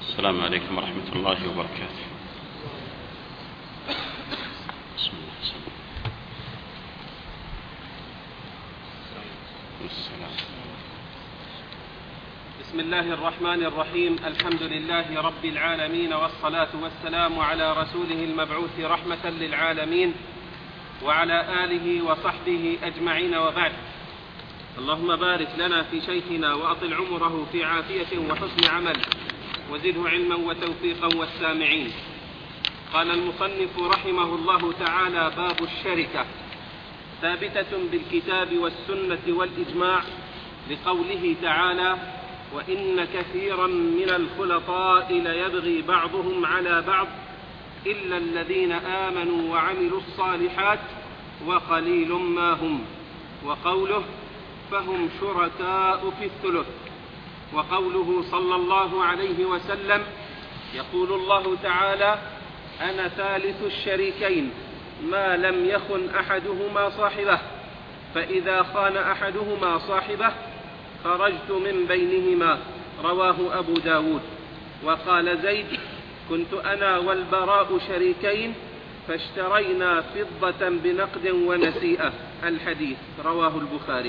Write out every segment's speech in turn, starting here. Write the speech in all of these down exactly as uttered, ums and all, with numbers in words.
السلام عليكم ورحمة الله وبركاته. بسم الله السلام. بسم الله الرحمن الرحيم. الحمد لله رب العالمين، والصلاة والسلام على رسوله المبعوث رحمة للعالمين وعلى آله وصحبه أجمعين، وبعد. اللهم بارك لنا في شيخنا وأطل عمره في عافية وحسن عمل، وزده علما وتوفيقا والسامعين. قال المصنف رحمه الله تعالى: باب الشركة، ثابتة بالكتاب والسنة والإجماع، لقوله تعالى: وإن كثيرا من الخلطاء ليبغي بعضهم على بعض إلا الذين آمنوا وعملوا الصالحات وقليل ما هم. وقوله: فهم شركاء في الثلث. وقوله صلى الله عليه وسلم: يقول الله تعالى: أنا ثالث الشريكين ما لم يخن أحدهما صاحبه، فإذا خان أحدهما صاحبه خرجت من بينهما. رواه أبو داود. وقال زيد: كنت أنا والبراء شريكين فاشترينا فضة بنقد ونسيئة. الحديث رواه البخاري.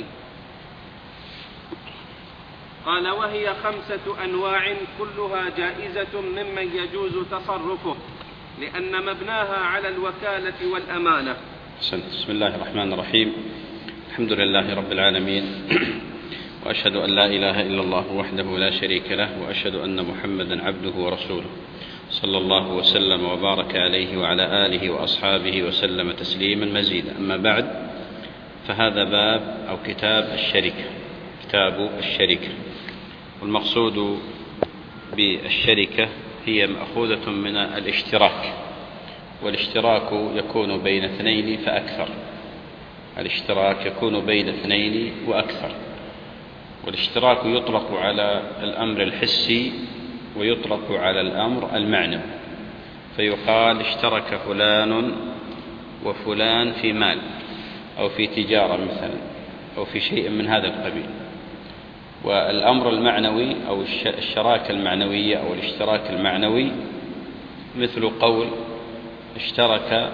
قال: وهي خمسة أنواع كلها جائزة ممن يجوز تصرفه، لأن مبناها على الوكالة والأمانة. بسم الله الرحمن الرحيم. الحمد لله رب العالمين، وأشهد أن لا إله إلا الله وحده لا شريك له، وأشهد أن محمدا عبده ورسوله، صلى الله وسلم وبارك عليه وعلى آله وأصحابه وسلم تسليما مزيدا. أما بعد، فهذا باب أو كتاب الشركة، كتاب الشركة. والمقصود بالشركة هي مأخوذة من الاشتراك، والاشتراك يكون بين اثنين فأكثر. الاشتراك يكون بين اثنين وأكثر. والاشتراك يطلق على الأمر الحسي ويطلق على الأمر المعنوي، فيقال: اشترك فلان وفلان في مال أو في تجارة مثلا، أو في شيء من هذا القبيل. والأمر المعنوي أو الشراكة المعنوية أو الاشتراك المعنوي مثل قول: اشترك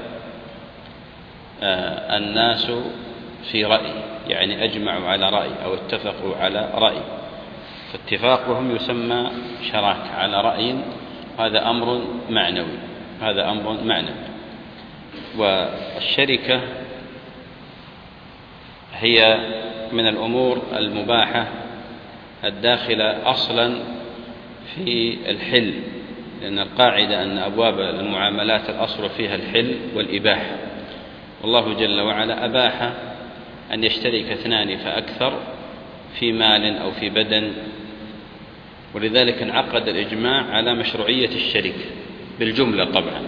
الناس في رأي، يعني أجمعوا على رأي أو اتفقوا على رأي، فاتفاقهم يسمى شراكة على رأي. هذا أمر معنوي، هذا أمر معنوي. والشركة هي من الأمور المباحة الداخلة أصلا في الحل، لأن القاعدة أن أبواب المعاملات الأصل فيها الحل والإباحة. والله جل وعلا أباح أن يشترك اثنان فأكثر في مال أو في بدن، ولذلك انعقد الإجماع على مشروعية الشركة بالجملة طبعا،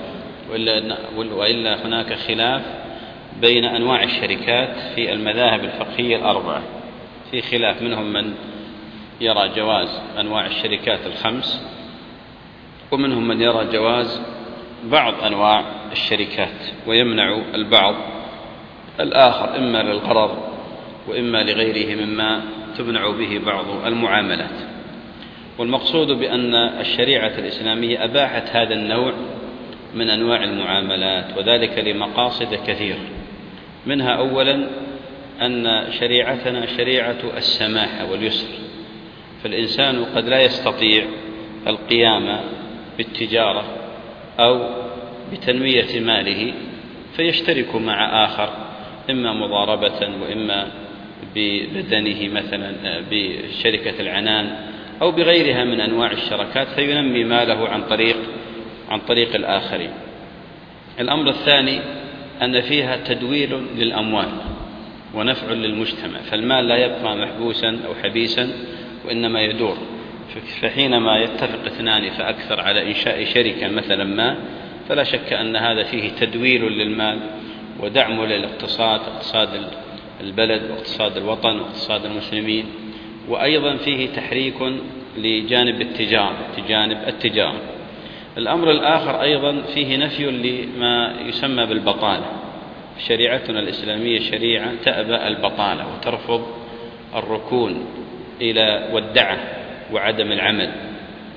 وإلا هناك خلاف بين أنواع الشركات في المذاهب الفقهية الأربعة. في خلاف، منهم من يرى جواز أنواع الشركات الخمس، ومنهم من يرى جواز بعض أنواع الشركات، ويمنع البعض الآخر، إما للغرر وإما لغيره مما تمنع به بعض المعاملات. والمقصود بأن الشريعة الإسلامية أباحت هذا النوع من أنواع المعاملات، وذلك لمقاصد كثيرة. منها أولا أن شريعتنا شريعة السماحة واليسر، فالإنسان قد لا يستطيع القيام بالتجارة أو بتنمية ماله، فيشترك مع آخر، إما مضاربة وإما ببدنه مثلا بشركة العنان أو بغيرها من أنواع الشركات، فينمي ماله عن طريق عن طريق الآخرين. الأمر الثاني أن فيها تدوير للأموال ونفع للمجتمع، فالمال لا يبقى محبوسا أو حبيسا، وإنما يدور. فحينما يتفق اثنان فأكثر على إنشاء شركة مثلا ما، فلا شك أن هذا فيه تدوير للمال ودعم للاقتصاد، اقتصاد البلد واقتصاد الوطن واقتصاد المسلمين، وأيضا فيه تحريك لجانب التجارة جانب التجارة. الأمر الآخر أيضا فيه نفي لما يسمى بالبطالة. شريعتنا الإسلامية شريعة تأبى البطالة وترفض الركون إلى والدعة وعدم العمل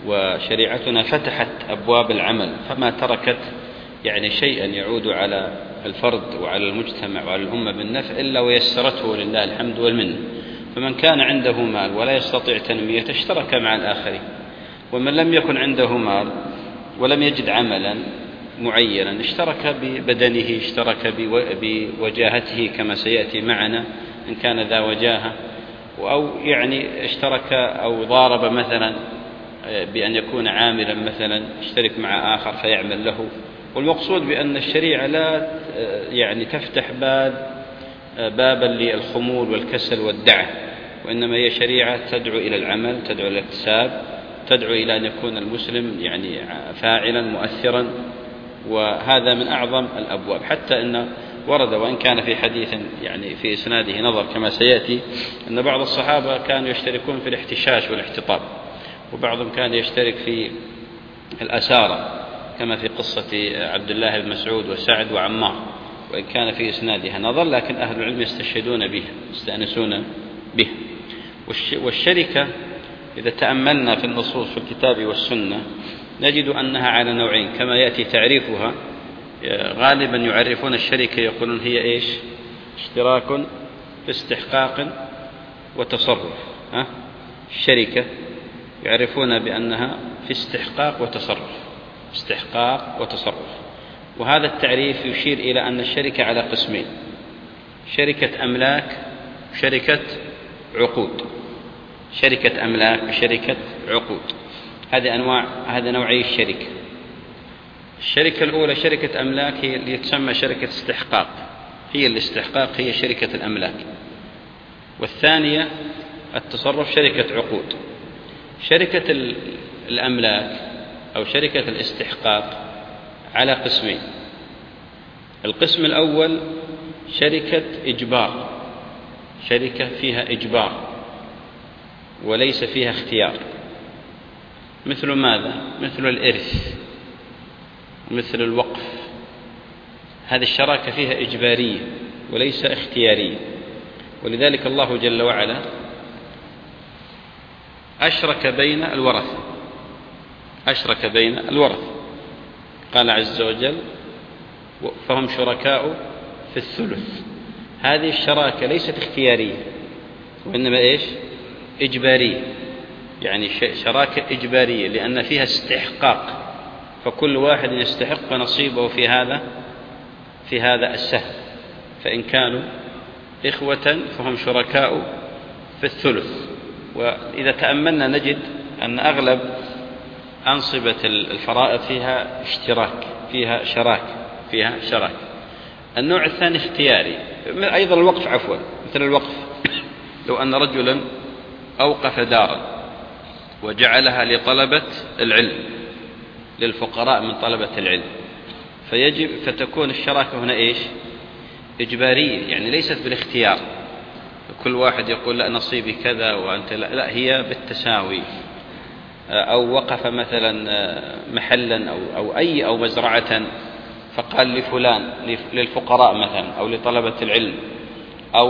وشريعتنا فتحت أبواب العمل، فما تركت يعني شيئا يعود على الفرد وعلى المجتمع وعلى الأمة بالنفع إلا ويسرته لله الحمد والمنة. فمن كان عنده مال ولا يستطيع تنميته اشترك مع الآخرين، ومن لم يكن عنده مال ولم يجد عملا معينا اشترك ببدنه، اشترك بوجاهته كما سيأتي معنا إن كان ذا وجاهة، أو يعني اشترك أو ضارب مثلا بأن يكون عاملا مثلا، اشترك مع آخر فيعمل له. والمقصود بأن الشريعة لا يعني تفتح باب بابا للخمول والكسل والدعة، وإنما هي شريعة تدعو إلى العمل، تدعو إلى الاكتساب، تدعو إلى أن يكون المسلم يعني فاعلا مؤثرا. وهذا من أعظم الأبواب، حتى أن ورد وإن كان في حديث يعني في إسناده نظر كما سيأتي أن بعض الصحابة كانوا يشتركون في الاحتشاش والاحتطاب، وبعضهم كان يشترك في الأسارة كما في قصة عبد الله بن مسعود وسعد وعمار، وإن كان في إسنادها نظر لكن أهل العلم يستشهدون بها يستأنسون بها. والشركة إذا تأملنا في النصوص في الكتاب والسنة نجد أنها على نوعين كما يأتي تعريفها. غالبا يعرفون الشركة يقولون هي إيش؟ اشتراك في استحقاق وتصرف. ها؟ الشركة يعرفون بأنها في استحقاق وتصرف، استحقاق وتصرف. وهذا التعريف يشير إلى أن الشركة على قسمين: شركة أملاك وشركة عقود. شركة أملاك وشركة عقود، هذه أنواع، هذا نوعي الشركة. الشركة الأولى شركة أملاك هي اللي تسمى شركة استحقاق، هي الاستحقاق هي شركة الأملاك. والثانية التصرف شركة عقود. شركة الأملاك أو شركة الاستحقاق على قسمين: القسم الأول شركة إجبار، شركة فيها إجبار وليس فيها اختيار. مثل ماذا؟ مثل الإرث ومثل الوقف. هذه الشراكة فيها إجبارية وليس اختيارية، ولذلك الله جل وعلا أشرك بين الورثة، أشرك بين الورثة. قال عز وجل: فهم شركاء في الثلث. هذه الشراكة ليست اختيارية وإنما إيش؟ إجبارية، يعني شراكة إجبارية لأن فيها استحقاق، فكل واحد يستحق نصيبه في هذا في هذا السهم. فإن كانوا إخوة فهم شركاء في الثلث. وإذا تأملنا نجد أن أغلب أنصبة الفرائض فيها اشتراك، فيها شراك فيها شراك. النوع الثاني اختياري، أيضا الوقف، عفوا مثل الوقف. لو أن رجلا أوقف دارا وجعلها لطلبة العلم، للفقراء من طلبة العلم، فيجب فتكون الشراكة هنا إيش؟ إجبارية، يعني ليست بالاختيار. كل واحد يقول لا نصيبي كذا وأنت لا, لا هي بالتساوي. أو وقف مثلا محلا أو, أو أي أو مزرعة فقال لفلان للفقراء مثلا أو لطلبة العلم أو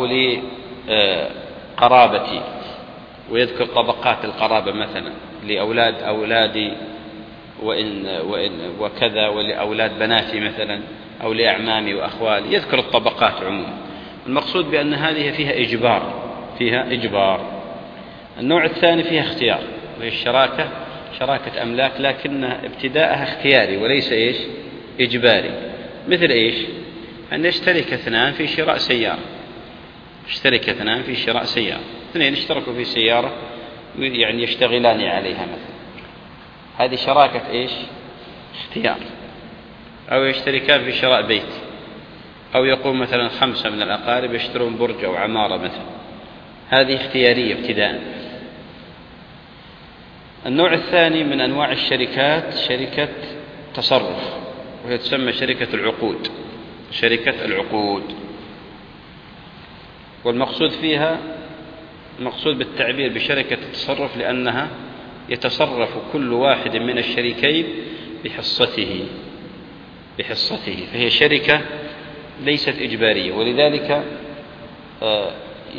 لقرابتي، ويذكر طبقات القرابة مثلا لأولاد أولادي وإن وإن وكذا، ولأولاد بناتي مثلا أو لأعمامي وأخوالي، يذكر الطبقات عموما. المقصود بأن هذه فيها إجبار، فيها إجبار. النوع الثاني فيها اختيار، وهي الشراكة شراكة أملاك لكن ابتداءها اختياري وليس إيش؟ إجباري. مثل إيش؟ أن يشترك اثنان في شراء سيارة، يشترك اثنان في شراء سيارة، اثنين اشتركوا في سيارة يعني يشتغلان عليها مثلا، هذه شراكة إيش؟ اختيار. أو يشتركان في شراء بيت، أو يقوم مثلا خمسة من الأقارب يشترون برج أو عمارة مثلا، هذه اختيارية ابتداء. النوع الثاني من أنواع الشركات شركة تصرف، وهي تسمى شركة العقود، شركة العقود. والمقصود فيها المقصود بالتعبير بشركة التصرف لأنها يتصرف كل واحد من الشريكين بحصته بحصته فهي شركة ليست إجبارية. ولذلك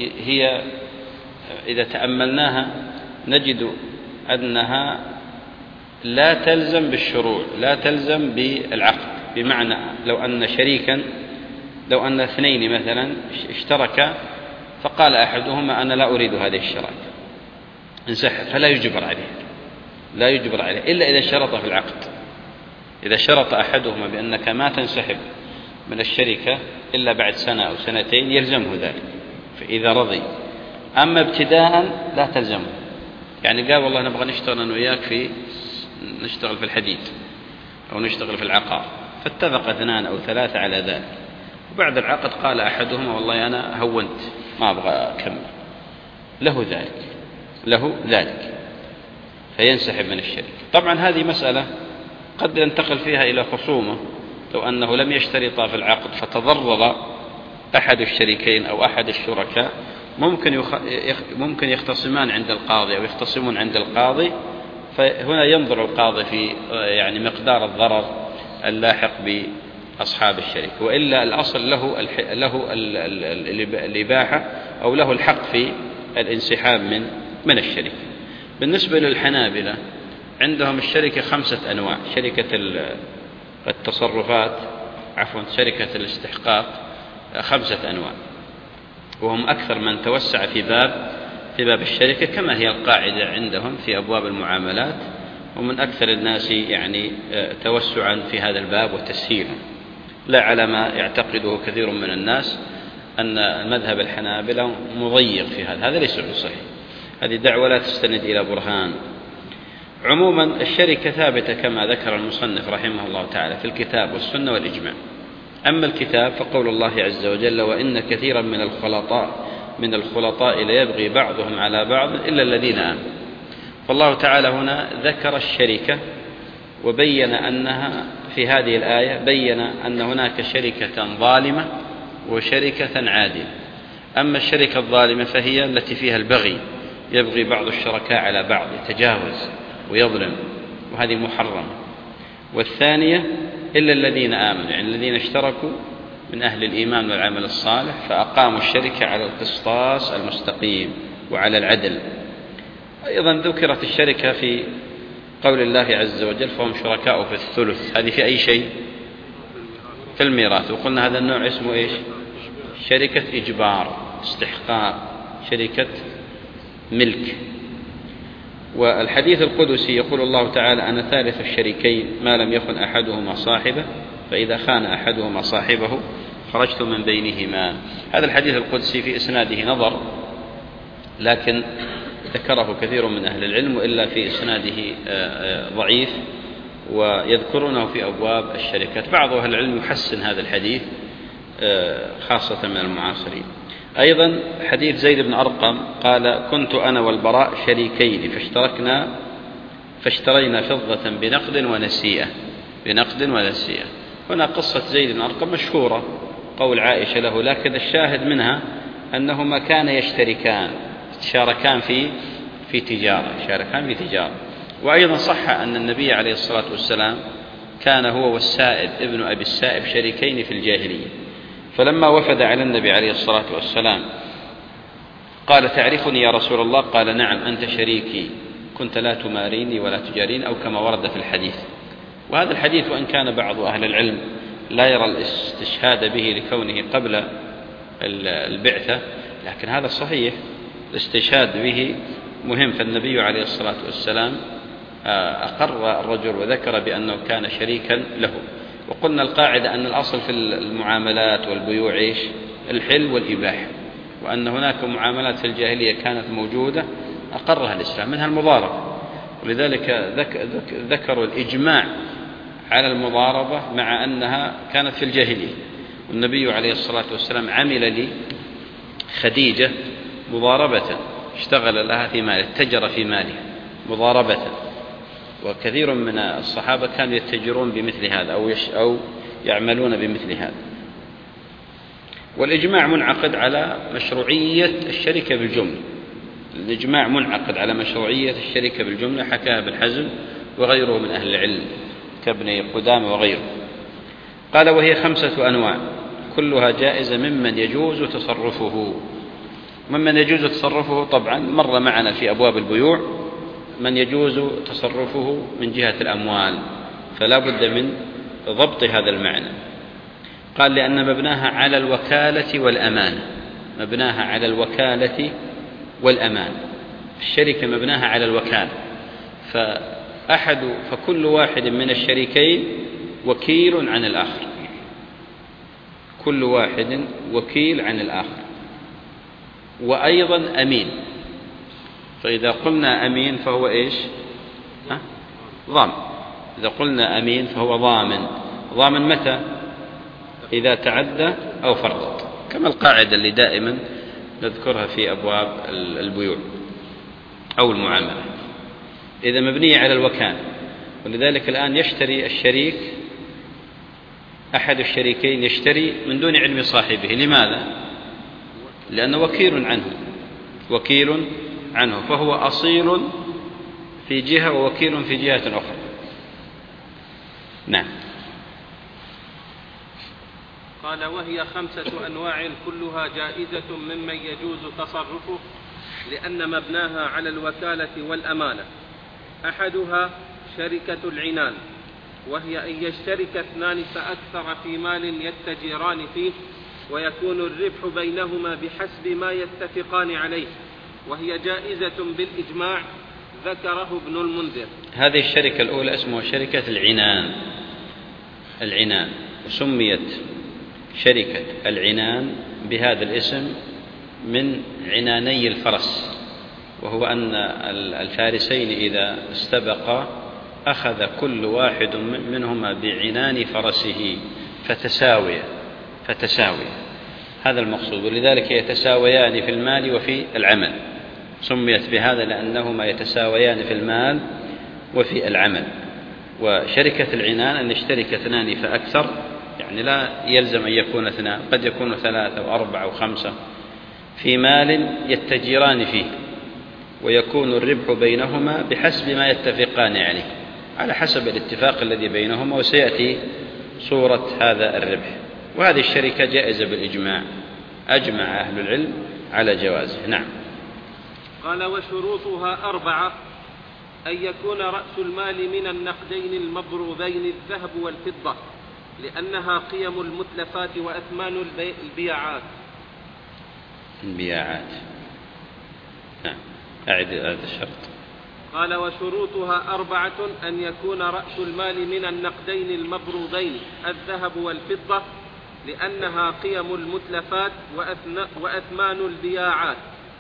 هي إذا تأملناها نجد أنها لا تلزم بالشروع، لا تلزم بالعقد. بمعنى لو أن شريكا لو أن اثنين مثلا اشتركا فقال أحدهما أنا لا أريد هذه الشراكة، انسحب، فلا يجبر عليه، لا يجبر عليه إلا إذا شرط في العقد. إذا شرط أحدهما بأنك ما تنسحب من الشركة إلا بعد سنة أو سنتين يلزمه ذلك، فإذا رضي. أما ابتداء لا تلزمه، يعني قال والله نبغى نشتغل أنا وياك في نشتغل في الحديد أو نشتغل في العقار، فاتفق اثنان أو ثلاثة على ذلك، وبعد العقد قال أحدهما والله أنا هونت ما أبغى أكمل، له ذلك له ذلك فينسحب من الشركة. طبعا هذه مسألة قد ينتقل فيها إلى خصومة، لو أنه لم يشترطا في العقد فتضرر أحد الشريكين أو أحد الشركاء ممكن يخ... ممكن يختصمان عند القاضي أو يختصمون عند القاضي، فهنا ينظر القاضي في يعني مقدار الضرر اللاحق بأصحاب الشركة، وإلا الأصل له الح... له الإباحة أو له الحق في الانسحاب من من الشركة. بالنسبة للحنابلة عندهم الشركة خمسة أنواع: شركة التصرفات عفوا شركة الاستحقاق خمسة أنواع، وهم أكثر من توسع في باب في باب الشركة كما هي القاعدة عندهم في أبواب المعاملات، ومن أكثر الناس يعني توسعا في هذا الباب وتسهيلا، لا على ما يعتقده كثير من الناس أن مذهب الحنابلة مضيق في هذا، هذا ليس بصحيح، هذه دعوة لا تستند إلى برهان. عموما الشركة ثابتة كما ذكر المصنف رحمه الله تعالى في الكتاب والسنة والإجماع. أما الكتاب فقول الله عز وجل: وإن كثيرا من الخلطاء من الخلطاء ليبغي بعضهم على بعض إلا الذين آمنوا. فالله تعالى هنا ذكر الشركة وبين أنها في هذه الآية بين أن هناك شركة ظالمة وشركة عادلة. أما الشركة الظالمة فهي التي فيها البغي، يبغي بعض الشركاء على بعض، يتجاوز ويظلم، وهذه محرمة. والثانية إلا الذين آمنوا، يعني الذين اشتركوا من أهل الإيمان والعمل الصالح فأقاموا الشركة على القسطاس المستقيم وعلى العدل. أيضا ذكرت الشركة في قول الله عز وجل: فهم شركاء في الثلث. هذه في أي شيء؟ في الميراث. وقلنا هذا النوع اسمه إيش؟ شركة إجبار، استحقاق، شركة ملك. والحديث القدسي يقول الله تعالى: أنا ثالث الشريكين ما لم يخن أحدهما صاحبه، فإذا خان أحدهما صاحبه خرجت من بينهما. هذا الحديث القدسي في إسناده نظر، لكن ذكره كثير من أهل العلم، وإلا في إسناده ضعيف، ويذكرونه في أبواب الشركات. بعض أهل العلم يحسن هذا الحديث خاصة من المعاصرين. أيضا حديث زيد بن أرقم قال: كنت أنا والبراء شريكين فاشتركنا فاشترينا فضة بنقد ونسيئة بنقد ونسيئة. هنا قصة زيد بن أرقم مشهورة، قول عائشة له، لكن الشاهد منها أنهما كان يشتركان، شاركان في في تجارة شاركان في تجارة. وأيضا صح أن النبي عليه الصلاة والسلام كان هو والسائب ابن أبي السائب شريكين في الجاهلية، فلما وفد على النبي عليه الصلاة والسلام قال: تعرفني يا رسول الله؟ قال: نعم، أنت شريكي، كنت لا تماريني ولا تجارين، أو كما ورد في الحديث. وهذا الحديث وإن كان بعض أهل العلم لا يرى الاستشهاد به لكونه قبل البعثة، لكن هذا صحيح، الاستشهاد به مهم. فالنبي عليه الصلاة والسلام أقر الرجل وذكر بأنه كان شريكا له. وقلنا القاعدة أن الأصل في المعاملات والبيوع إيش؟ الحل والإباحة، وأن هناك معاملات في الجاهلية كانت موجودة أقرها الإسلام، منها المضاربة، ولذلك ذكروا الإجماع على المضاربة مع أنها كانت في الجاهلية. والنبي عليه الصلاة والسلام عمل لخديجة مضاربة، اشتغل لها في مالها، اتجر في مالها مضاربة، وكثير من الصحابة كانوا يتجرون بمثل هذا أو, يش أو يعملون بمثل هذا. والإجماع منعقد على مشروعية الشركة بالجملة، الإجماع منعقد على مشروعية الشركة بالجملة، حكاها ابن حزم وغيره من أهل العلم كابن قدامة وغيره. قال: وهي خمسة أنواع كلها جائزة ممن يجوز تصرفه. ممن يجوز تصرفه طبعا مر معنا في أبواب البيوع من يجوز تصرفه من جهة الأموال، فلا بد من ضبط هذا المعنى. قال لأن مبناها على الوكالة والأمانة، مبناها على الوكالة والأمانة. الشركة مبناها على الوكالة، فأحد فكل واحد من الشريكين وكيل عن الآخر، كل واحد وكيل عن الآخر، وأيضا أمين. فإذا قلنا أمين فهو إيش؟ ها؟ ضامن. إذا قلنا أمين فهو ضامن. ضامن متى؟ إذا تعدى أو فرط، كما القاعدة اللي دائما نذكرها في أبواب البيوع أو المعاملة، إذا مبنية على الوكالة. ولذلك الآن يشتري الشريك، أحد الشريكين يشتري من دون علم صاحبه. لماذا؟ لأنه وكيل عنه، وكيل عنه، فهو أصيل في جهة ووكيل في جهة أخرى. نعم. قال: وهي خمسة أنواع كلها جائزة ممن يجوز تصرفه، لأن مبناها على الوكالة والأمانة. أحدها شركة العنان، وهي أن يشترك اثنان فأكثر في مال يتجران فيه، ويكون الربح بينهما بحسب ما يتفقان عليه، وهي جائزة بالإجماع، ذكره ابن المنذر. هذه الشركة الأولى اسمها شركة العنان، العنان، وسميت شركة العنان بهذا الاسم من عناني الفرس، وهو أن الفارسين إذا استبقا أخذ كل واحد منهما بعنان فرسه فتساوي فتساوي هذا المقصود، ولذلك يتساويان في المال وفي العمل. سميت بهذا لأنهما يتساويان في المال وفي العمل. وشركة العنان أن يشترك اثنان فأكثر، يعني لا يلزم أن يكون اثنان، قد يكون ثلاثة وأربعة وخمسة في مال يتجران فيه، ويكون الربح بينهما بحسب ما يتفقان عليه، على حسب الاتفاق الذي بينهما، وسيأتي صورة هذا الربح. وهذه الشركة جائزة بالإجماع، أجمع أهل العلم على جوازه. نعم. قال: وشروطها أربعة: أن يكون رأس المال من النقدين المضروبين الذهب والفضة، لأنها قيم المتلفات وأثمان البياعات. البياعات. نعم. أعد هذا الشرط. قال: وشروطها أربعة: أن يكون رأس المال من النقدين المضروبين الذهب والفضة، لأنها قيم المتلفات وأثمان البياعات،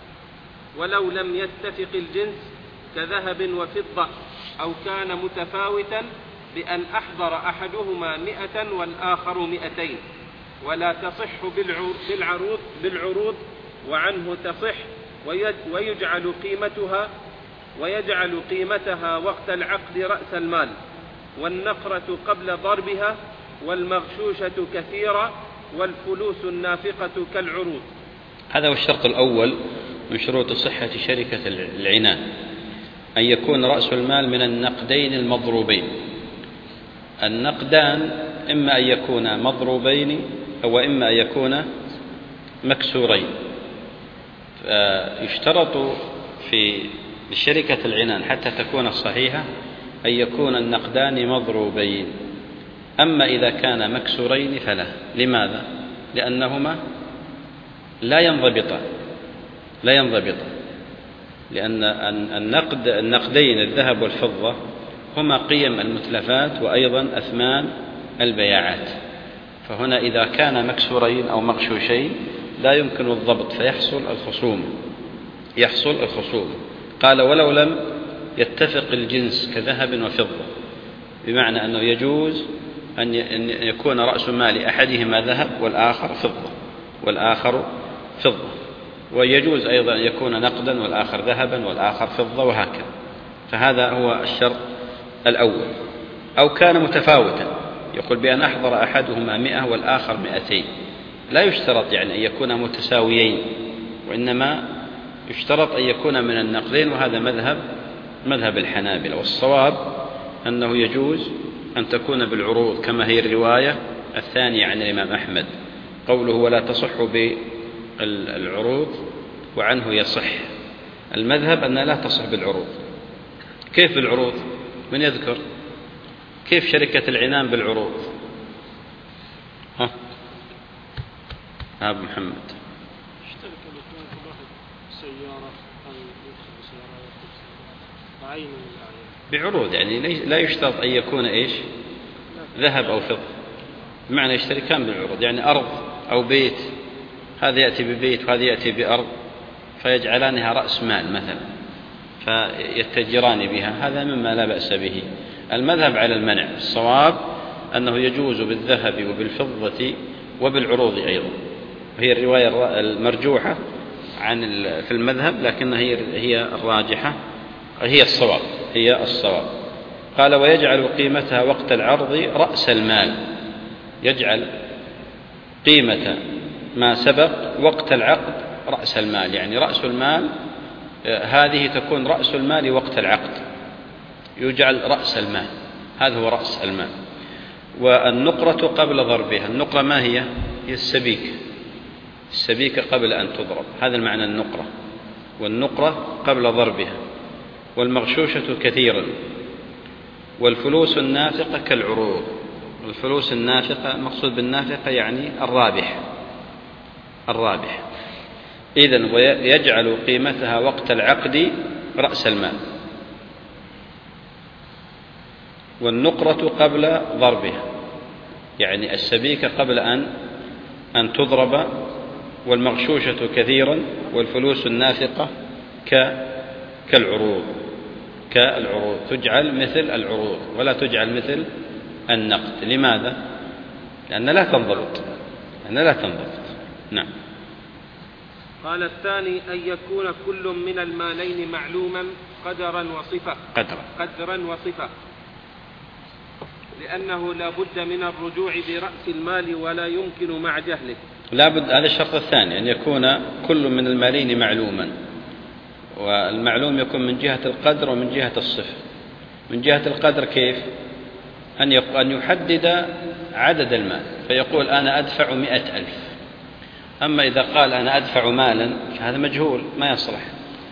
ولو لم يتفق الجنس كذهب وفضة، أو كان متفاوتا بأن أحضر أحدهما مئة والآخر مئتين، ولا تصح بالعروض, بالعروض وعنه تصح، ويجعل قيمتها ويجعل قيمتها وقت العقد رأس المال، والنقرة قبل ضربها، والمغشوشة كثيرة، والفلوس النافقة كالعروض. هذا هو الشرط الأول من شروط صحة شركة العنان، أن يكون رأس المال من النقدين المضروبين. النقدان إما أن يكون مضروبين أو إما أن يكون مكسورين. يشترط في شركة العنان حتى تكون صحيحة أن يكون النقدان مضروبين، أما إذا كان مكسورين فلا. لماذا؟ لأنهما لا ينضبطان لا ينضبطان لأن النقد النقدين الذهب والفضة هما قيم المتلفات وأيضا أثمان البياعات، فهنا إذا كان مكسورين أو مغشوشين لا يمكن الضبط، فيحصل الخصوم يحصل الخصوم. قال: ولو لم يتفق الجنس كذهب وفضة، بمعنى أنه يجوز أن يكون رأس مال أحدهما ذهب والآخر فضة والآخر فضة، ويجوز أيضا أن يكون نقدا والآخر ذهبا والآخر فضة، وهكذا. فهذا هو الشرط الأول. أو كان متفاوتا، يقول بأن أحضر أحدهما مئة والآخر مئتين، لا يشترط يعني أن يكون متساويين، وإنما يشترط أن يكون من النقدين، وهذا مذهب مذهب الحنابلة. والصواب أنه يجوز أن تكون بالعروض، كما هي الرواية الثانية عن الإمام أحمد، قوله: ولا تصح بالعروض وعنه يصح. المذهب أن لا تصح بالعروض، كيف بالعروض؟ من يذكر كيف شركة العنان بالعروض؟ ها أبو محمد. اشترك الاثنين في واحد سيارة أو يدخل بسيارة ويركب سيارة بعين من الأعيان بعروض، يعني لا يشترط أن يكون إيش ذهب أو فضة، بمعنى يشتركان بالعروض، يعني أرض أو بيت، هذا يأتي ببيت وهذا يأتي بأرض فيجعلانها رأس مال مثلا فيتجران بها، هذا مما لا بأس به. المذهب على المنع، الصواب أنه يجوز بالذهب وبالفضة وبالعروض أيضا، وهي الرواية المرجوحة عن في المذهب، لكنها هي الراجحة، هي الصواب هي الصواب. قال ويجعل قيمتها وقت العرض رأس المال، يجعل قيمة ما سبق وقت العقد رأس المال، يعني رأس المال هذه تكون رأس المال وقت العقد، يجعل رأس المال، هذا هو رأس المال. والنقرة قبل ضربها، النقرة ما هي؟ هي السبيكة، السبيكة قبل أن تضرب، هذا المعنى النقرة، والنقرة قبل ضربها. والمغشوشة كثيرا، والفلوس النافقة كالعروض. الفلوس النافقة، مقصود بالنافقة يعني الرابح الرابح إذن ويجعل قيمتها وقت العقد رأس المال. والنقرة قبل ضربها، يعني السبيكة قبل أن أن تضرب. والمغشوشة كثيرا، والفلوس النافقة كالعروض كالعروض تجعل مثل العروض ولا تجعل مثل النقد. لماذا؟ لأن لا تنضبط لأن لا تنضبط نعم. قال الثاني أن يكون كل من المالين معلوما قدرا وصفة قدرا قدرا وصفة لأنه لا بد من الرجوع برأس المال ولا يمكن مع جهله. لا بد، هذا الشرط الثاني، أن يكون كل من المالين معلوما، والمعلوم يكون من جهة القدر ومن جهة الصفة. من جهة القدر كيف؟ أن يحدد عدد المال، فيقول أنا أدفع مئة ألف. أما إذا قال أنا أدفع مالا فهذا مجهول ما يصلح،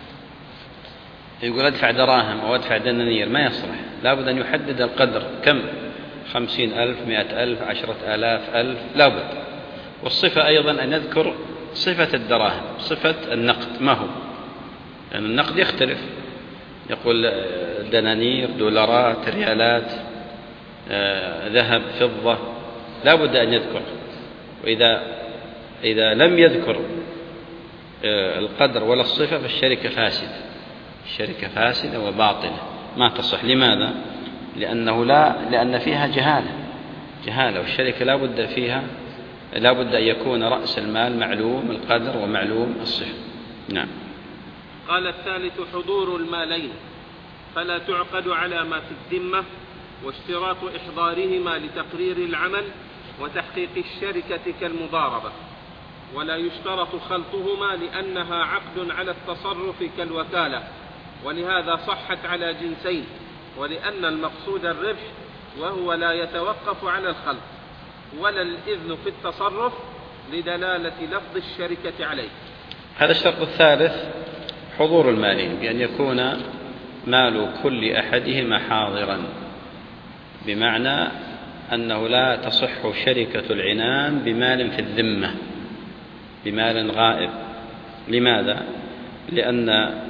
يقول أدفع دراهم أو أدفع دنانير ما يصلح، لا بد أن يحدد القدر، كم؟ خمسين ألف، مئة ألف، عشرة آلاف، ألف، لا بد. والصفة أيضا أن يذكر صفة الدراهم، صفة النقد ما هو، لأن يعني النقد يختلف، يقول دنانير، دولارات، ريالات، آه، ذهب، فضة، لا بد أن يذكر. وإذا إذا لم يذكر آه، القدر ولا الصفة فالشركة فاسدة، الشركة فاسدة وباطلة ما تصح. لماذا؟ لأنه لا لأن فيها جهالة جهالة والشركة لا بد فيها لا بد أن يكون رأس المال معلوم القدر ومعلوم الصفة. نعم. قال الثالث حضور المالين، فلا تعقد على ما في الذمة، واشتراط إحضارهما لتقرير العمل وتحقيق الشركة كالمضاربة، ولا يشترط خلطهما لأنها عقد على التصرف كالوكالة، ولهذا صحت على جنسين، ولأن المقصود الربح وهو لا يتوقف على الخلط، ولا الإذن في التصرف لدلالة لفظ الشركة عليه. هذا الشرط الثالث حضور المالين، بأن يكون مال كل أحدهما حاضرا، بمعنى أنه لا تصح شركة العنان بمال في الذمة، بمال غائب. لماذا؟ لأن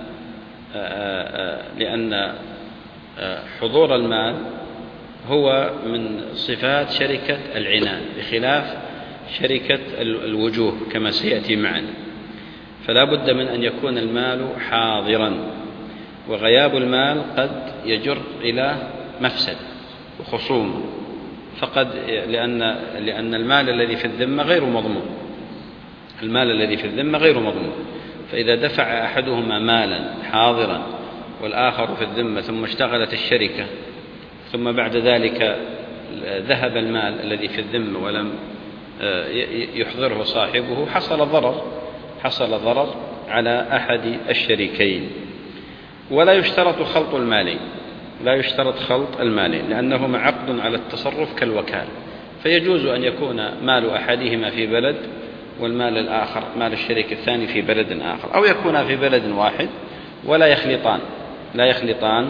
لأن حضور المال هو من صفات شركة العنان بخلاف شركة الوجوه كما سيأتي معنا، فلا بد من أن يكون المال حاضرا، وغياب المال قد يجر إلى مفسد وخصوم، فقد لأن لأن المال الذي في الذمة غير مضمون، المال الذي في الذمة غير مضمون، فإذا دفع أحدهما مالا حاضرا والآخر في الذمة ثم اشتغلت الشركة ثم بعد ذلك ذهب المال الذي في الذمة ولم يحضره صاحبه، حصل ضرر حصل ضرر على أحد الشريكين. ولا يشترط خلط المالين، لا يشترط خلط المالين لأنهما عقد على التصرف كالوكالة، فيجوز أن يكون مال أحدهما في بلد والمال الآخر مال الشريك الثاني في بلد آخر، أو يكون في بلد واحد ولا يخلطان لا يخلطان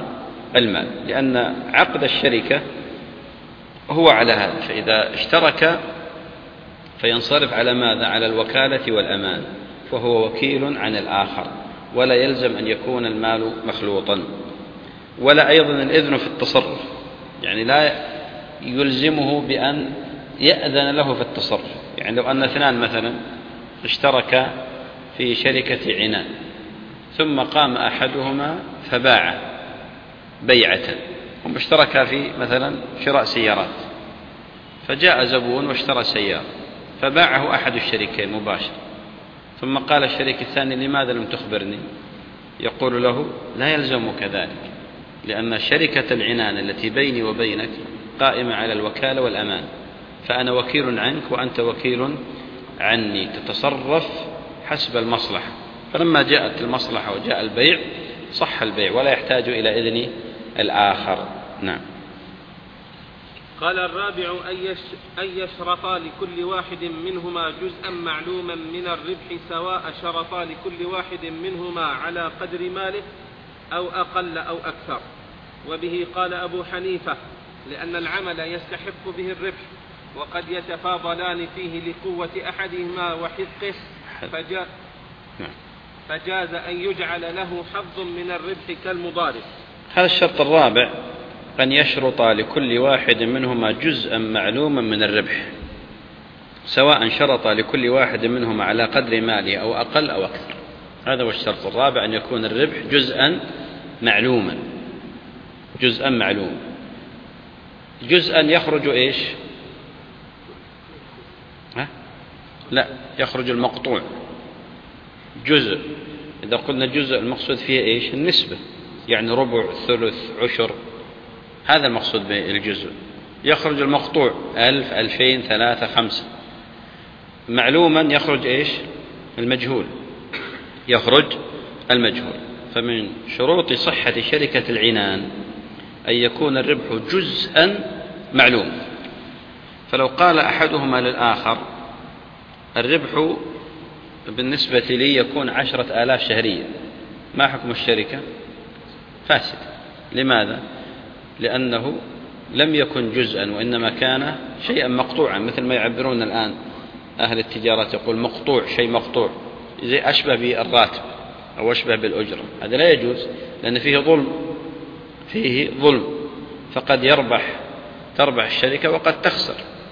المال، لأن عقد الشركة هو على هذا. فإذا اشترك فينصرف على ماذا؟ على الوكالة والأمان، فهو وكيل عن الآخر، ولا يلزم أن يكون المال مخلوطا، ولا أيضا الإذن في التصرف، يعني لا يلزمه بأن يأذن له في التصرف. يعني لو أن اثنان مثلا اشتركا في شركة عنان، ثم قام أحدهما فباع بيعة، هم اشتركا في مثلا شراء سيارات، فجاء زبون واشترى سيارة فباعه أحد الشريكين مباشرة، ثم قال الشريك الثاني لماذا لم تخبرني؟ يقول له لا يلزمك ذلك، لأن شركة العنان التي بيني وبينك قائمة على الوكالة والأمان، فأنا وكيل عنك وأنت وكيل عني، تتصرف حسب المصلحة. فلما جاءت المصلحة وجاء البيع صح البيع ولا يحتاج إلى إذن الآخر. نعم. قال الرابع أن يشرطا لكل واحد منهما جزءا معلوما من الربح، سواء شرطا لكل واحد منهما على قدر ماله أو أقل أو أكثر. وبه قال أبو حنيفة: لأن العمل يستحق به الربح، وقد يتفاضلان فيه لقوة أحدهما وحذقه، فجاز, فجاز أن يجعل له حظ من الربح كالمضارب. هذا الشرط الرابع، أن يشرط لكل واحد منهما جزءا معلوما من الربح، سواء شرط لكل واحد منهما على قدر ماله أو أقل أو أكثر. هذا هو الشرط الرابع، أن يكون الربح جزءا معلوما. جزءا معلوما جزءا يخرج إيش؟ ها؟ لا، يخرج المقطوع. جزء إذا قلنا جزء المقصود فيه إيش؟ النسبة، يعني ربع، ثلث، عشر، هذا المقصود بالجزء. يخرج المقطوع ألف، ألفين، ثلاثة، خمسة. معلوما يخرج إيش؟ المجهول، يخرج المجهول. فمن شروط صحة شركة العنان أن يكون الربح جزءا معلوم. فلو قال أحدهما للآخر الربح بالنسبة لي يكون عشرة آلاف شهريا، ما حكم الشركة؟ فاسد. لماذا؟ لأنه لم يكن جزءا، وإنما كان شيئا مقطوعا، مثل ما يعبرون الآن أهل التجارة، يقول مقطوع، شيء مقطوع، زي أشبه بالراتب أو أشبه بالأجرة. هذا لا يجوز، لأن فيه ظلم، فيه ظلم، فقد يربح تربح الشركة وقد تخسر.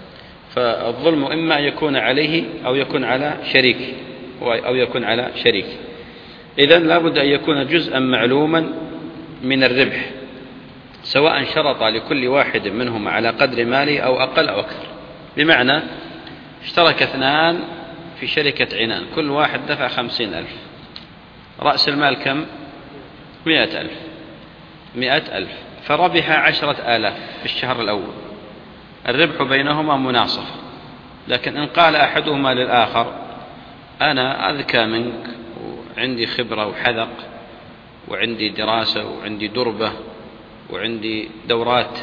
فالظلم إما أن يكون عليه أو يكون على شريك أو يكون على شريك. إذن لا بد أن يكون جزءا معلوما من الربح، سواء شرط لكل واحد منهم على قدر ماله أو أقل أو أكثر. بمعنى اشترك اثنان في شركة عنان، كل واحد دفع خمسين ألف، رأس المال كم؟ مئة ألف. مئة ألف، فربح عشرة آلاف في الشهر الأول. الربح بينهما مناصف، لكن إن قال أحدهما للآخر أنا أذكى منك وعندي خبرة وحذق وعندي دراسة وعندي دربة وعندي دورات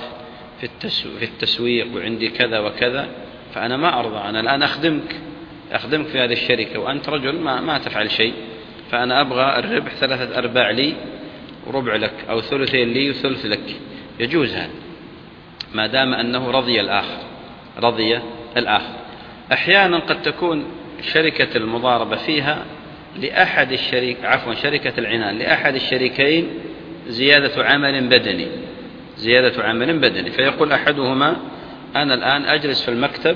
في التسويق وعندي كذا وكذا، فأنا ما أرضى، أنا الآن أخدمك أخدمك في هذه الشركة وأنت رجل ما, ما تفعل شيء، فأنا أبغى الربح ثلاثة أرباع لي وربع لك، أو ثلثين لي وثلث لك. يجوز هذا ما دام أنه رضي الآخر رضي الآخر. أحيانا قد تكون شركة المضاربة فيها لأحد الشريك عفوا شركة العنان لأحد الشريكين زيادة عمل بدني زيادة عمل بدني فيقول أحدهما أنا الآن أجلس في المكتب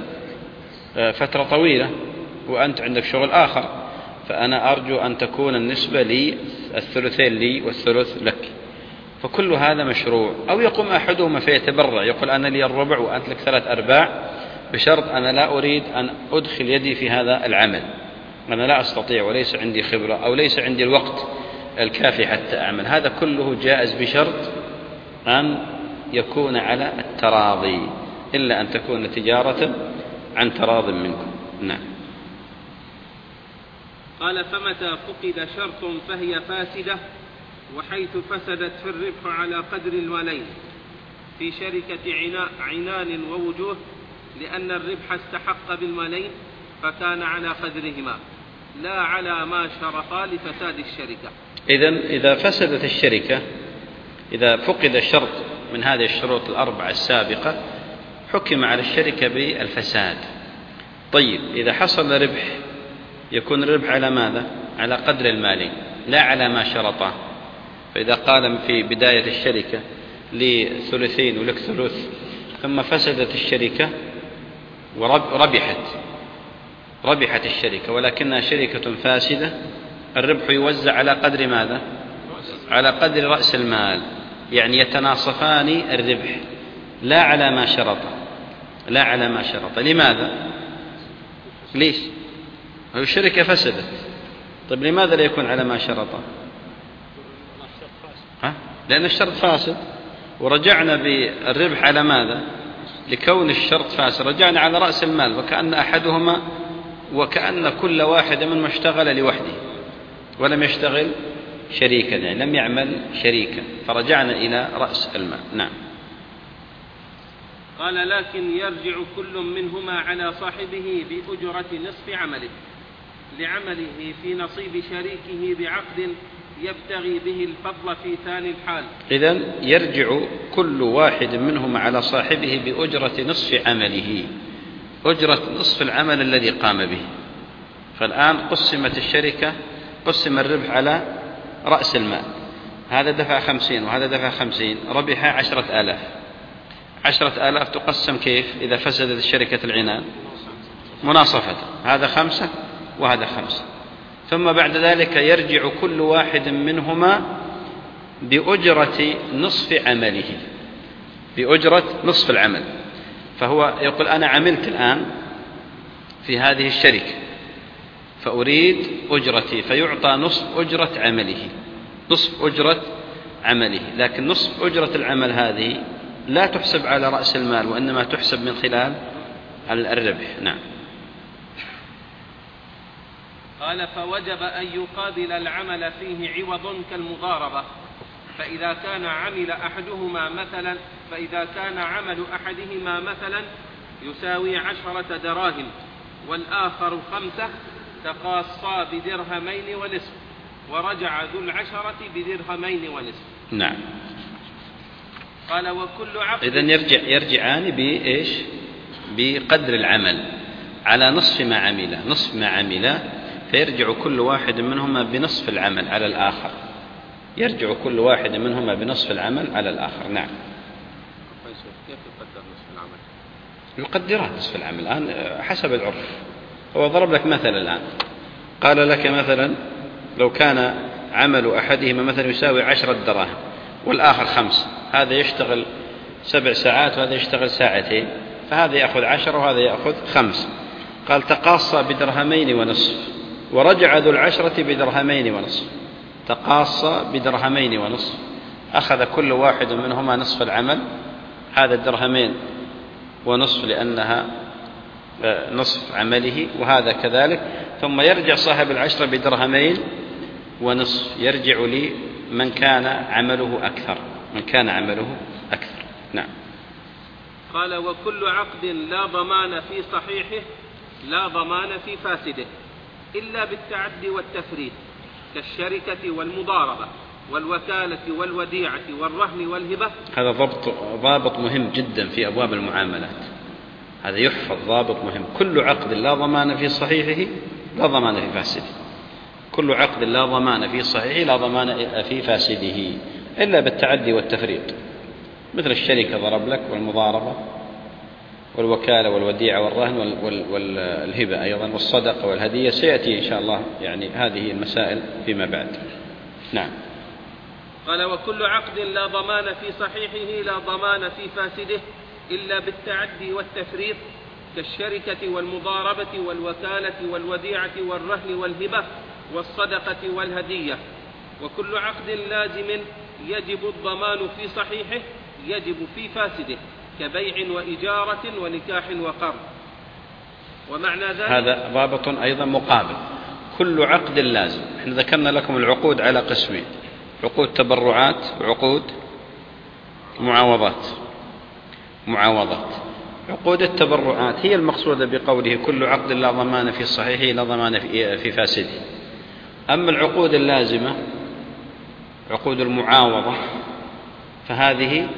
فترة طويلة وأنت عندك شغل آخر، فأنا أرجو أن تكون النسبة لي الثلثين لي والثلث لك. فكل هذا مشروع. أو يقوم أحدهما فيتبرع، يقول أنا لي الربع وأنت لك ثلاث أرباع، بشرط أنا لا أريد أن أدخل يدي في هذا العمل، أنا لا أستطيع وليس عندي خبرة أو ليس عندي الوقت الكافي حتى أعمل. هذا كله جائز بشرط أن يكون على التراضي، إلا أن تكون تجارة عن تراض منكم. نعم. قال فمتى فقد شرط فهي فاسدة، وحيث فسدت في الربح على قدر المالين في شركة عنان ووجوه، لأن الربح استحق بالمالين فكان على قدرهما لا على ما شرطا لفساد الشركة. إذن إذا فسدت الشركة إذا فقد شرط من هذه الشروط الأربعة السابقة حكم على الشركة بالفساد. طيب إذا حصل ربح يكون الربح على ماذا؟ على قدر المالي لا على ما شرطه. فإذا قال في بداية الشركة لي ثلثين ولك ثلث ثم فسدت الشركة وربحت ربحت الشركة ولكنها شركة فاسدة، الربح يوزع على قدر ماذا؟ على قدر رأس المال، يعني يتناصفان الربح لا على ما شرط لا على ما شرط. لماذا؟ ليش؟ هو الشركة فسدت. طيب لماذا لا يكون على ما شرط؟ ها؟ لأن الشرط فاسد ورجعنا بالربح على ماذا؟ لكون الشرط فاسد رجعنا على رأس المال، وكأن أحدهما وكأن كل واحد منهم اشتغل لوحده ولم يشتغل شريكا، يعني لم يعمل شريكا، فرجعنا إلى رأس المال. نعم. قال لكن يرجع كل منهما على صاحبه بأجرة نصف عمله لعمله في نصيب شريكه بعقد يبتغي به الفضل في ثاني الحال. إذن يرجع كل واحد منهما على صاحبه بأجرة نصف عمله، أجرة نصف العمل الذي قام به. فالآن قسمت الشركة، قسم الربح على رأس المال، هذا دفع خمسين وهذا دفع خمسين، ربح عشرة آلاف. عشرة آلاف تقسم كيف إذا فسدت الشركة العنان؟ مناصفة، هذا خمسة وهذا خمسة. ثم بعد ذلك يرجع كل واحد منهما بأجرة نصف عمله، بأجرة نصف العمل. فهو يقول أنا عملت الآن في هذه الشركة فأريد أجرتي، فيعطى نصف أجرة عمله، نصف أجرة عمله. لكن نصف أجرة العمل هذه لا تحسب على رأس المال وإنما تحسب من خلال الربح. نعم. قال فوجب أن يقابل العمل فيه عوض كالمضاربة، فإذا كان عمل أحدهما مثلا فإذا كان عمل أحدهما مثلا يساوي عشرة دراهم والآخر خمسة تقاصا بدرهمين ونصف ورجع ذو العشرة بدرهمين ونصف. نعم. قال وكل عقد إذن يرجع يرجعان بإيش؟ بقدر العمل على نصف ما عمله، نصف ما عمله، فيرجع كل واحد منهما بنصف العمل على الآخر، يرجع كل واحد منهما بنصف العمل على الآخر. نعم. كيف يقدر نصف العمل؟ يقدرها نصف العمل الآن حسب العرف. هو ضرب لك مثل الآن، قال لك مثلا لو كان عمل أحدهما مثلا يساوي عشرة دراهم والآخر خمس، هذا يشتغل سبع ساعات وهذا يشتغل ساعتين، فهذا يأخذ عشرة وهذا يأخذ خمس. قال تقاصى بدرهمين ونصف ورجع ذو العشرة بدرهمين ونصف، تقاصى بدرهمين ونصف، أخذ كل واحد منهما نصف العمل، هذا الدرهمين ونصف لأنها نصف عمله وهذا كذلك، ثم يرجع صاحب العشرة بدرهمين ونصف، يرجع لي من كان عمله أكثر، من كان عمله أكثر. نعم. قال وكل عقد لا ضمان في صحيحه لا ضمان في فاسده إلا بالتعدي والتفريط كالشركة والمضاربة والوكالة والوديعة والرهن والهبة. هذا ضبط ضابط مهم جدا في أبواب المعاملات، هذا يحفظ ضابط مهم. كل عقد لا ضمان في صحيحه لا ضمان في فاسده، كل عقد لا ضمان في صحيحه لا ضمان في فاسده إلا بالتعدي والتفريط، مثل الشركة ضرب لك والمضاربة والوكالة والوديعة والرهن والهبة أيضا والصدقة والهدية، سيأتي إن شاء الله يعني هذه المسائل فيما بعد. نعم. قال وكل عقد لا ضمان في صحيحه لا ضمان في فاسده إلا بالتعدي والتفريط كالشركة والمضاربة والوكالة والوديعة والرهن والهبة والصدقة والهدية. وكل عقد لازم يجب الضمان في صحيحه يجب في فاسده كبيع وإجارة ونكاح وقرض. ومعنى ذلك هذا ضابط أيضا مقابل، كل عقد لازم. احنا ذكرنا لكم العقود على قسمين، عقود تبرعات وعقود معاوضات. معاوضات عقود التبرعات هي المقصودة بقوله كل عقد لا ضمان في صحيحه لا ضمان في فاسده. أما العقود اللازمة عقود المعاوضة فهذه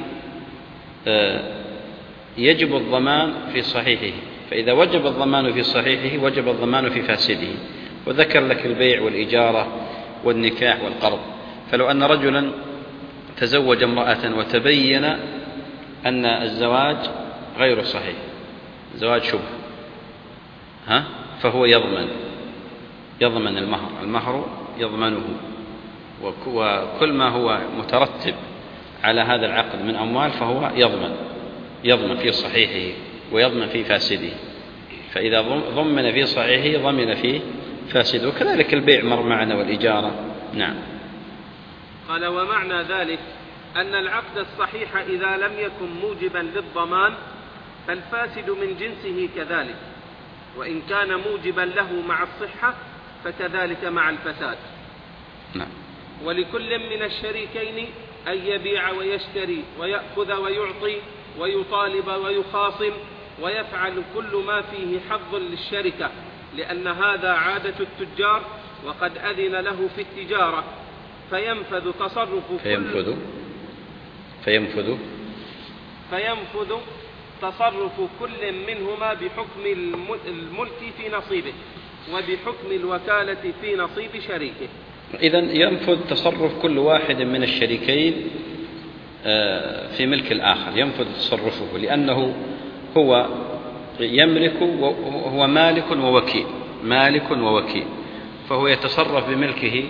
يجب الضمان في صحيحه، فإذا وجب الضمان في صحيحه وجب الضمان في فاسده. وذكر لك البيع والإجارة والنكاح والقرض. فلو أن رجلا تزوج امرأة وتبين أن الزواج غير صحيح، زواج شبه، ها فهو يضمن يضمن المهر المهر يضمنه، وكل ما هو مترتب على هذا العقد من أموال فهو يضمن يضمن في صحيحه ويضمن في فاسده. فإذا ضمن في صحيحه ضمن في فاسده. وكذلك البيع مر معنا والإجارة. نعم. قال: ومعنى ذلك أن العقد الصحيح إذا لم يكن موجبا للضمان فالفاسد من جنسه كذلك، وإن كان موجبا له مع الصحة فكذلك مع الفساد. نعم. ولكل من الشريكين أن يبيع ويشتري ويأخذ ويعطي ويطالب ويخاصم ويفعل كل ما فيه حظ للشركة، لأن هذا عادة التجار وقد أذن له في التجارة، فينفذ تصرف فينفذ كل فينفذ فينفذ تصرف كل منهما بحكم الملك في نصيبه وبحكم الوكالة في نصيب شريكه. إذن ينفذ تصرف كل واحد من الشريكين في ملك الآخر، ينفذ تصرفه، لأنه هو يملك وهو مالك ووكيل مالك ووكيل فهو يتصرف بملكه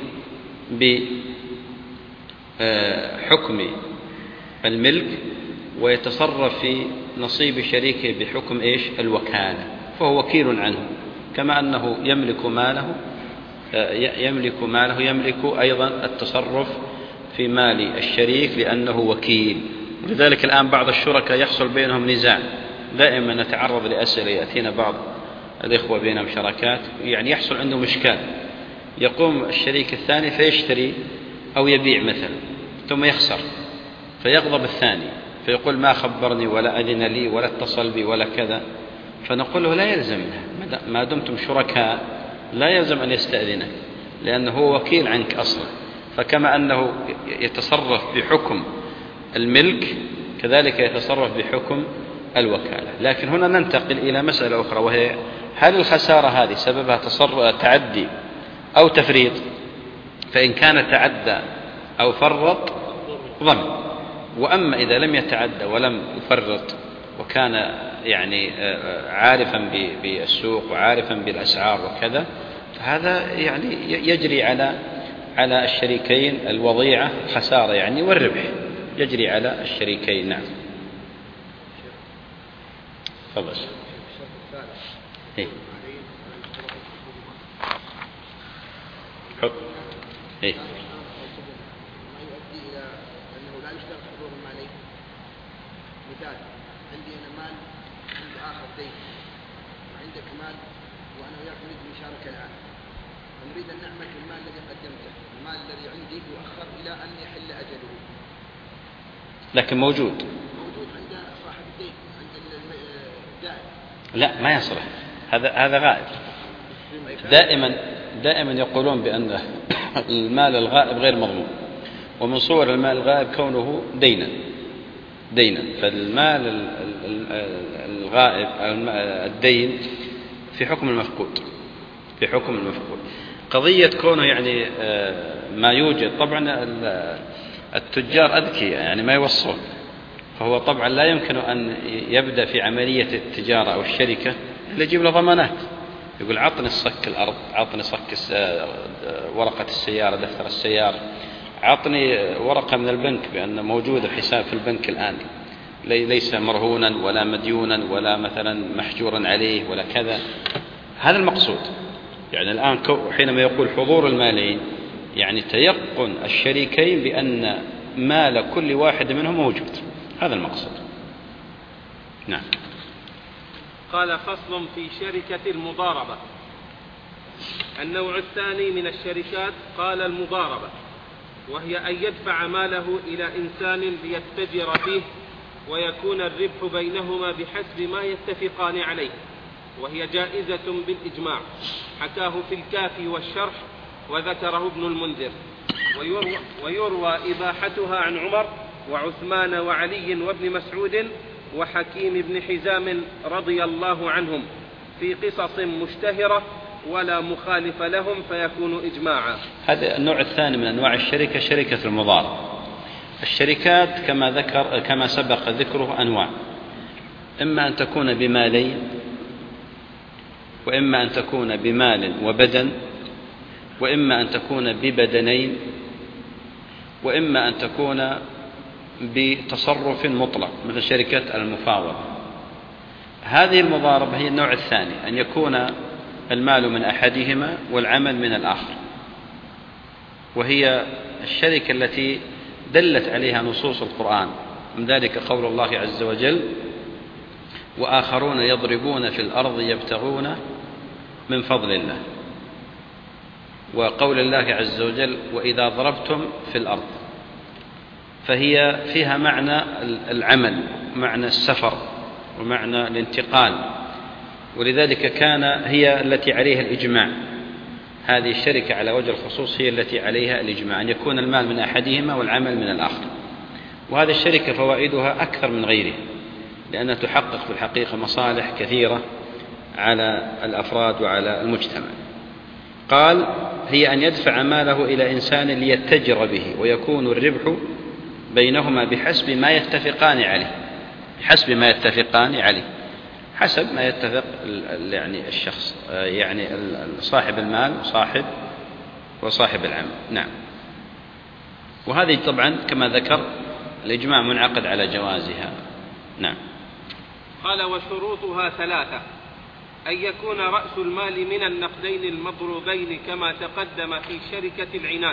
بحكم الملك، ويتصرف في نصيب شريكه بحكم إيش؟ الوكالة، فهو وكيل عنه. كما أنه يملك ماله يملك ماله يملك أيضا التصرف في مال الشريك لأنه وكيل. لذلك الآن بعض الشركاء يحصل بينهم نزاع، دائما نتعرض لأسئلة، يأتينا بعض الإخوة بينهم شركات يعني يحصل عندهم إشكال، يقوم الشريك الثاني فيشتري أو يبيع مثلا ثم يخسر، فيغضب الثاني فيقول ما خبرني ولا أذن لي ولا اتصل بي ولا كذا. فنقول له لا يلزم، ما دمتم شركاء لا يلزم أن يستأذنك، لأنه هو وكيل عنك أصلا. فكما أنه يتصرف بحكم الملك كذلك يتصرف بحكم الوكالة. لكن هنا ننتقل إلى مسألة أخرى، وهي هل الخسارة هذه سببها تصرف تعدي أو تفريط؟ فإن كان تعدى أو فرط ضمن، وأما إذا لم يتعدى ولم يفرط وكان يعني عارفا بالسوق وعارفا بالأسعار وكذا، فهذا يعني يجري على على الشريكين الوضيعة خسارة يعني، والربح يجري على الشريكين. نعم. تفضل. إيه. حط. إيه. ما يؤدي إلى أنه لا يشترط حضور المالي. مثال: عندي أنا مال عند آخر دين وعندك مال وأنا وياك نريد مشاركة الآن، ونريد أن نعمل المال الذي قدمته، المال الذي عندي يؤخر إلى أن يحل أجله، لكن موجود موجود عند صاحب الدين عند الدائن. لا ما يصلح، هذا هذا غائب. دائما دائما يقولون بأن المال الغائب غير مضمون، ومن صور المال الغائب كونه دينا دينا فالمال الغائب الدين في حكم المفقود في حكم المفقود. قضية كونه يعني ما يوجد، طبعا التجار أذكياء يعني ما يوصون، فهو طبعا لا يمكن أن يبدأ في عملية التجارة أو الشركة إلا يجيب له ضمانات، يقول عطني الصك الأرض، عطني صك ورقة السيارة، دفتر السيارة، عطني ورقة من البنك بأن موجود الحساب في البنك الآن، ليس مرهونا ولا مديونا ولا مثلا محجورا عليه ولا كذا. هذا المقصود يعني الآن حينما يقول حضور المالين يعني تيقن الشريكين بأن مال كل واحد منهم موجود، هذا المقصود. نعم. قال: فصل في شركة المضاربة. النوع الثاني من الشركات قال المضاربة، وهي أن يدفع ماله إلى إنسان ليتجر فيه ويكون الربح بينهما بحسب ما يتفقان عليه، وهي جائزة بالإجماع، حكاه في الكافي والشرح وذكره ابن المنذر. ويروى, ويروى إباحتها عن عمر وعثمان وعلي وابن مسعود وحكيم بن حزام رضي الله عنهم في قصص مشتهرة ولا مخالف لهم فيكون إجماعا. هذا النوع الثاني من أنواع الشركة، شركة المضاربة. الشركات كما ذكر كما سبق ذكره أنواع، إما أن تكون بمالين، وإما أن تكون بمال وبدن، وإما أن تكون ببدنين، وإما أن تكون بتصرف مطلق مثل شركة المفاوضة. هذه المضاربة هي النوع الثاني، أن يكون المال من أحدهما والعمل من الآخر، وهي الشركة التي دلت عليها نصوص القرآن، من ذلك قول الله عز وجل: وآخرون يضربون في الأرض يبتغون من فضل الله، وقول الله عز وجل: وإذا ضربتم في الأرض، فهي فيها معنى العمل، معنى السفر، ومعنى الانتقال، ولذلك كان هي التي عليها الإجماع. هذه الشركة على وجه الخصوص هي التي عليها الإجماع، أن يكون المال من أحدهما والعمل من الآخر. وهذه الشركة فوائدها أكثر من غيرها، لأنها تحقق في الحقيقة مصالح كثيرة على الأفراد وعلى المجتمع. قال: هي أن يدفع ماله إلى إنسان ليتجر به، ويكون الربح بينهما بحسب ما يتفقان عليه، بحسب ما يتفقان عليه، حسب ما يتفق يعني الشخص، يعني صاحب المال وصاحب وصاحب العمل. نعم. وهذه طبعا كما ذكر الإجماع منعقد على جوازها. نعم. قال: وشروطها ثلاثة: أن يكون رأس المال من النقدين المضروبين كما تقدم في شركة العنان.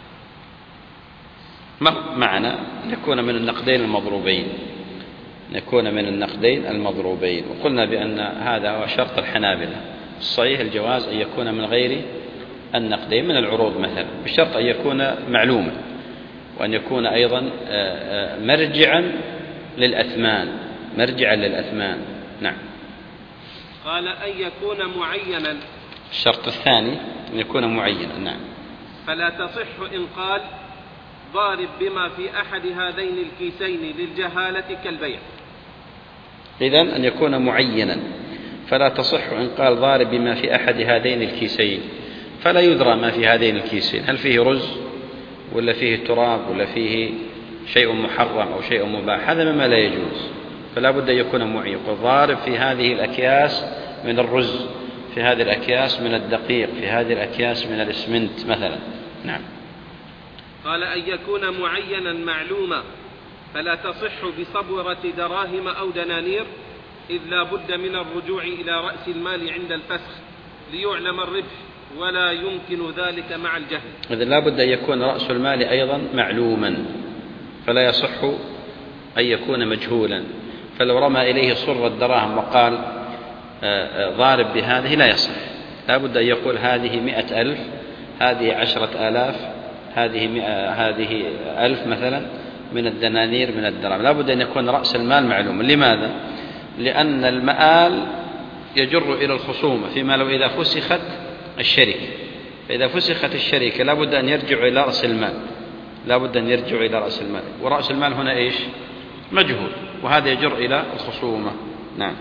معنى أن يكون من النقدين المضروبين، يكون من النقدين المضروبين. وقلنا بأن هذا هو شرط الحنابلة. الصحيح الجواز أن يكون من غير النقدين، من العروض مثلا، بشرط أن يكون معلوما، وأن يكون أيضا مرجعا للأثمان، مرجعا للأثمان. نعم. قال: أن يكون معينا. الشرط الثاني أن يكون معينا. نعم. فلا تصح إن قال: ضارب بما في أحد هذين الكيسين للجهالة كالبيع. إذن أن يكون معينا، فلا تصح إن قال: ضارب بما في أحد هذين الكيسين، فلا يدرى ما في هذين الكيسين، هل فيه رز ولا فيه تراب ولا فيه شيء محرم أو شيء مباح، هذا مما لا يجوز. فلا بد أن يكون معين. ضارب في هذه الأكياس من الرز، في هذه الأكياس من الدقيق، في هذه الأكياس من الإسمنت مثلا. نعم. قال: أن يكون معينا معلوما، فلا تصح بصبرة دراهم أو دنانير، إذ لا بد من الرجوع إلى رأس المال عند الفسخ ليعلم الربح، ولا يمكن ذلك مع الجهل. إذن لا بد أن يكون رأس المال أيضا معلوما، فلا يصح أن يكون مجهولا. فلو رمى إليه صر الدراهم وقال ضارب بهذه لا يصح، لا بد أن يقول هذه مئة ألف، هذه عشرة آلاف، هذه مئة، هذه ألف مثلا من الدنانير من الدراهم. لا بد أن يكون رأس المال معلوما. لماذا؟ لأن المآل يجر إلى الخصومة، فيما لو إذا فسخت الشركة، فإذا فسخت الشركة لا بد أن يرجع إلى رأس المال، لا بد أن يرجع إلى رأس المال، ورأس المال هنا إيش؟ مجهول، وهذا يجر إلى الخصومة. نعم.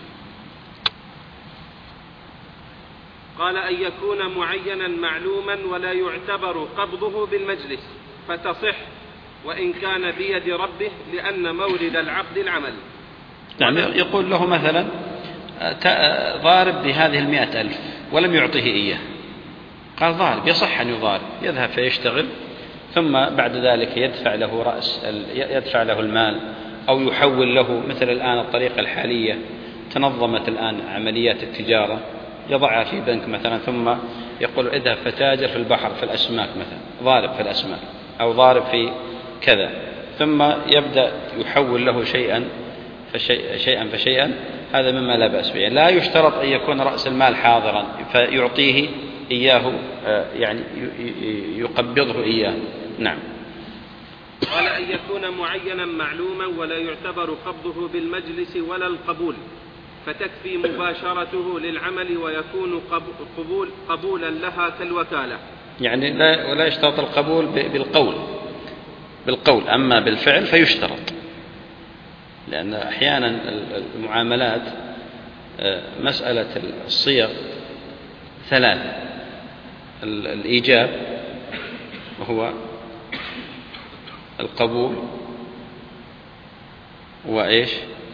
قال: أن يكون معينا معلوما ولا يعتبر قبضه بالمجلس، فتصح وإن كان بيد ربه، لأن مورد العقد العمل. نعم. يقول له مثلا ضارب بهذه المئة ألف ولم يعطيه إياه، قال ضارب، يصح أن يضارب، يذهب فيشتغل، ثم بعد ذلك يدفع له رأس يدفع له المال، أو يحول له، مثل الآن الطريقة الحالية تنظمت الآن عمليات التجارة، يضعها في بنك مثلا، ثم يقول اذهب فتاجر في البحر في الأسماك مثلا، ضارب في الأسماك، أو ضارب في كذا، ثم يبدأ يحول له شيئا فشيئا شيئا فشيئا. هذا مما لا بأس به. لا يشترط أن يكون رأس المال حاضرا فيعطيه إياه، يعني يقبضه إياه. نعم. قال: أن يكون معينا معلوما ولا يعتبر قبضه بالمجلس ولا القبول، فتكفي مباشرته للعمل ويكون قبول قبولا لها كالوكالة. يعني لا ولا يشترط القبول بالقول، بالقول. أما بالفعل فيشترط، لأن أحيانا المعاملات مسألة الصيغ ثلاثة: الإيجاب وهو القبول، وإيش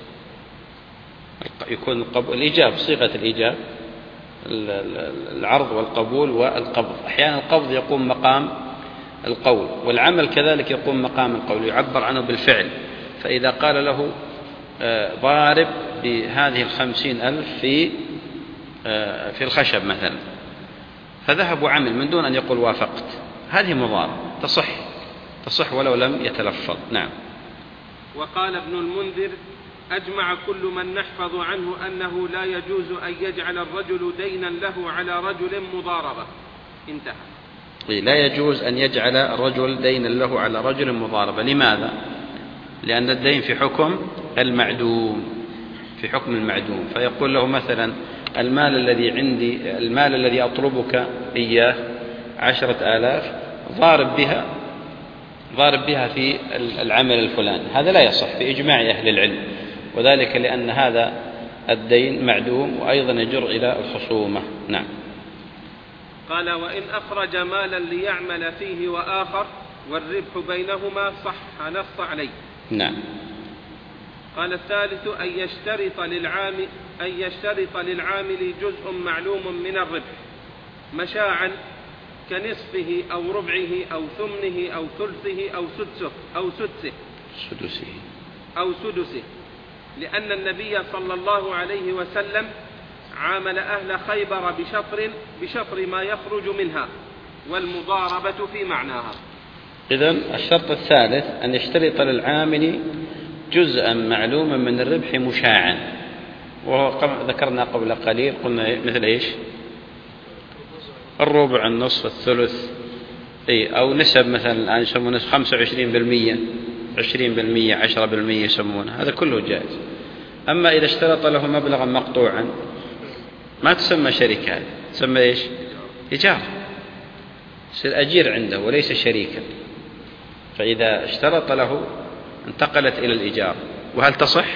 يكون القبول الإيجاب صيغة الإيجاب العرض والقبول والقبض. أحيانا القبض يقوم مقام القول، والعمل كذلك يقوم مقام القول، يعبر عنه بالفعل. فإذا قال له ضارب بهذه الخمسين ألف في في الخشب مثلا، فذهب وعمل من دون أن يقول وافقت، هذه مضاربة تصح تصح ولو لم يتلفظ. نعم. وقال ابن المنذر: أجمع كل من نحفظ عنه أنه لا يجوز أن يجعل الرجل دينا له على رجل مضاربة. انتهى. لا يجوز أن يجعل الرجل دينا له على رجل مضاربة. لماذا؟ لأن الدين في حكم المعدوم، في حكم المعدوم. فيقول له مثلا: المال الذي عندي، المال الذي أطلبك إياه عشرة آلاف، ضارب بها ضارب بها في العمل الفلاني. هذا لا يصح بإجماع أهل العلم، وذلك لأن هذا الدين معدوم وأيضا يجر إلى الخصومة. نعم. قال: وإن أخرج مالا ليعمل فيه وآخر والربح بينهما صح نص عليه. نعم. قال: الثالث أن يشترط للعامل أن يشترط للعامل جزء معلوم من الربح مشاعا كنصفه أو ربعه أو ثمنه أو ثلثه أو سدسه أو سدسه سدسه أو سدسه لأن النبي صلى الله عليه وسلم عامل أهل خيبر بشطر بشطر ما يخرج منها، والمضاربة في معناها. إذن الشرط الثالث أن يشترط للعامل جزءا معلوما من الربح مشاعا، وهو ذكرنا قبل قليل قلنا مثل إيش؟ الربع، النصف، الثلث، أي أو نسب مثلا الآن يسمونه خمسة وعشرين بالمئة، عشرين بالمئة، عشرة بالمئة يسمونه، هذا كله جائز. أما إذا اشترط له مبلغا مقطوعا ما تسمى شركة، تسمى إيش؟ إيجار، يصير أجير عنده وليس شريكا. فإذا اشترط له انتقلت إلى الإيجار. وهل تصح؟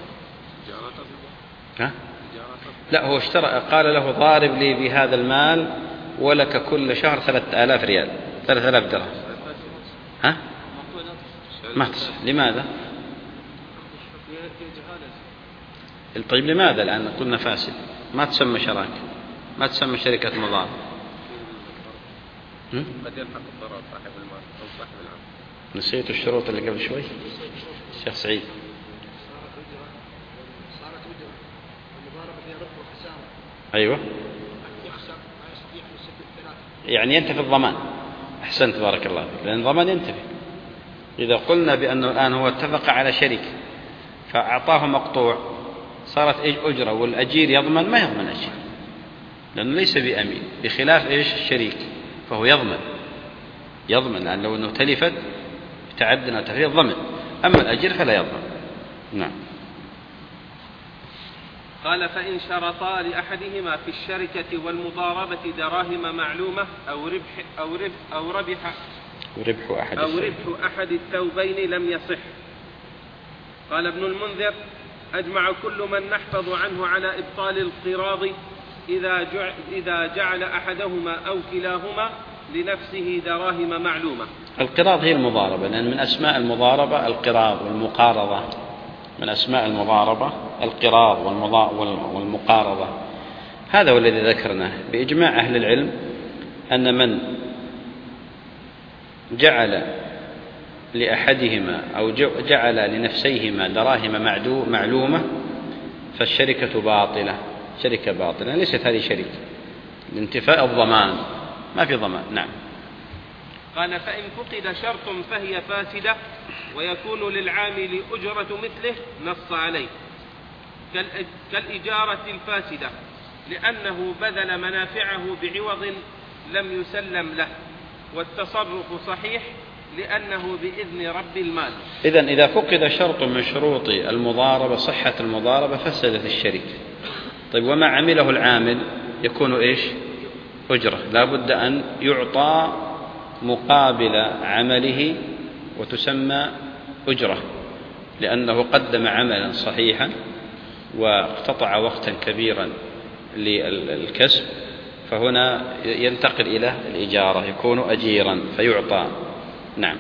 ها؟ لا، هو اشترى قال له ضارب لي بهذا المال ولك كل شهر ثلاثة آلاف ريال، ثلاثة آلاف درهم. ها؟ ما تصح. لماذا؟ طيب لماذا؟ لأن قلنا فاسد، ما تسمى شراكة، ما تسمى شركة مضاربة. قد يلحق الضرر صاحب المال أو صاحب العمل. نسيت الشروط اللي قبل شوي الشيخ سعيد. صارت أجرة المضاربة فيها ربح وخسارة. أيوة. يخسر ما يستطيع أن يسدد ثلاثة. يعني ينتفي الضمان. أحسنت بارك الله فيك، لأن الضمان ينتفي. إذا قلنا بأنه الآن هو اتفق على شركة فأعطاه مقطوع، صارت أجرة والأجير يضمن، ما يضمن أجير لأنه ليس بأمين، بخلاف إيش الشريك فهو يضمن يضمن لأن لو أنه تلفت تعدنا وتفريط ضمن، أما الأجير فلا يضمن. نعم. قال: فإن شرطا لأحدهما في الشركة والمضاربة دراهم معلومة أو ربح أو ربح أو ربح وربح أحد أو ربح أحد الثوبين لم يصح. قال ابن المنذر: أجمع كل من نحفظ عنه على إبطال القراض إذا جعل, إذا جعل أحدهما أو كلاهما لنفسه دراهم معلومة. القراض هي المضاربة، لأن من أسماء المضاربة القراض والمقارضة، من أسماء المضاربة القراض والمقارضة. هذا هو الذي ذكرناه بإجماع أهل العلم، أن من جعل لأحدهما أو جعل لنفسيهما دراهم معلومة فالشركة باطلة، شركة باطلة، ليست هذه شركة، لانتفاء الضمان، ما في ضمان. نعم. قال: فإن فقد شرط فهي فاسدة ويكون للعامل أجرة مثله نص عليه كالإجارة الفاسدة، لأنه بذل منافعه بعوض لم يسلم له، والتصرف صحيح لأنه بإذن رب المال. إذن إذا فقد شرط من شروط المضاربة صحة المضاربة فسدت الشركة. طيب وما عمله العامل يكون إيش؟ أجرة، لا بد أن يعطى مقابل عمله وتسمى أجرة، لأنه قدم عملا صحيحا واقتطع وقتا كبيرا للكسب، فهنا ينتقل إلى الإجارة، يكون أجيرا فيعطى. نعم.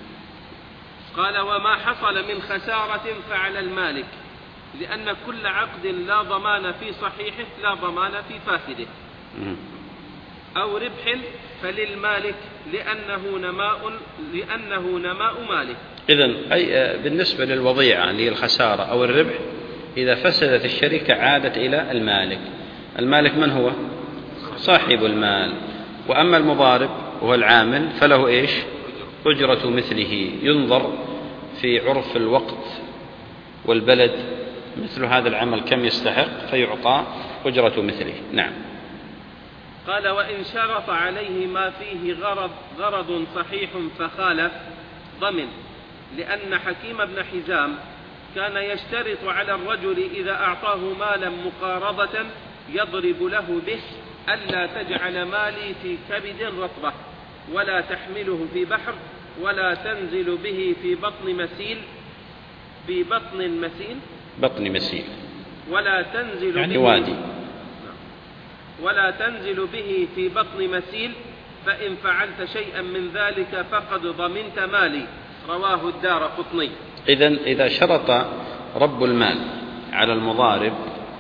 قال: وما حصل من خسارة فعلى المالك، لأن كل عقد لا ضمان في صحيحه لا ضمان في فاسده، أو ربح فللمالك لأنه نماء لأنه نماء ماله. إذن أي بالنسبة للوضيعة اللي هي الخسارة أو الربح، إذا فسدت الشركة عادت إلى المالك. المالك من هو؟ صاحب المال. وأما المضارب وهو العامل فله إيش؟ أجرة مثله، ينظر في عرف الوقت والبلد مثل هذا العمل كم يستحق فيعطى أجرة مثله. نعم. قال: وإن شرط عليه ما فيه غرض, غرض صحيح فخالف ضمن، لأن حكيم بن حزام كان يشترط على الرجل إذا أعطاه مالا مقارضة يضرب له به ألا تجعل مالي في كبد رطبة ولا تحمله في بحر ولا تنزل به في بطن مسيل في بطن مسيل بطن مسيل ولا تنزل يعني به وادي ولا تنزل به في بطن مسيل، فإن فعلت شيئا من ذلك فقد ضمنت مالي. رواه الدارقطني. إذن إذا شرط رب المال على المضارب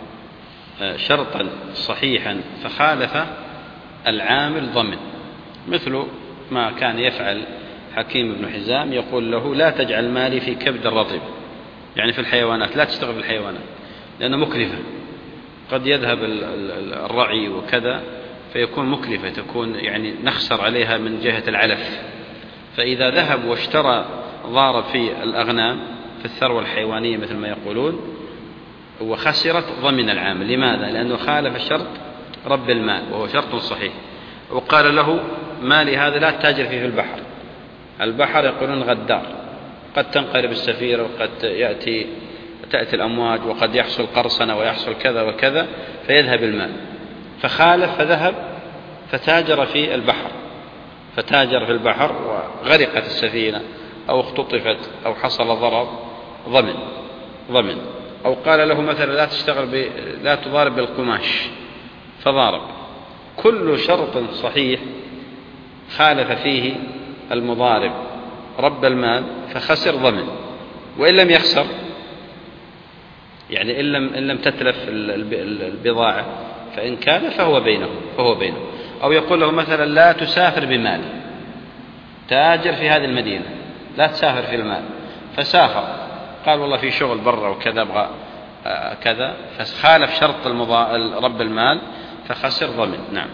شرطا صحيحا فخالف العامل ضمن، مثل ما كان يفعل حكيم بن حزام، يقول له: لا تجعل مالي في كبد الرطب، يعني في الحيوانات، لا تشتغل في الحيوانات لأنه مكلفة، قد يذهب الرعي وكذا فيكون مكلفة، تكون يعني نخسر عليها من جهة العلف. فإذا ذهب واشترى ضارب في الأغنام في الثروة الحيوانية مثل ما يقولون وخسرت، ضمن العامل. لماذا؟ لأنه خالف الشرط رب المال وهو شرط صحيح، وقال له: مالي هذا لا تتاجر فيه في البحر. البحر يقولون غدار، قد تنقلب السفينة وقد يأتي تأتي الأمواج وقد يحصل قرصنة ويحصل كذا وكذا فيذهب المال. فخالف فذهب فتاجر في البحر فتاجر في البحر وغرقت السفينة أو اختطفت أو حصل ضرر، ضمن ضمن. أو قال له مثلا: لا تشتغل ب... لا تضارب بالقماش فضارب. كل شرط صحيح خالف فيه المضارب رب المال فخسر، ضمن. وإن لم يخسر، يعني إن لم, إن لم تتلف البضاعة فإن كان فهو بينه فهو بينه. أو يقول له مثلا: لا تسافر بمال، تاجر في هذه المدينة، لا تسافر في المال. فسافر، قال: والله في شغل برا وكذا أبغى كذا، فخالف شرط رب المال فخسر، ضمن. نعم.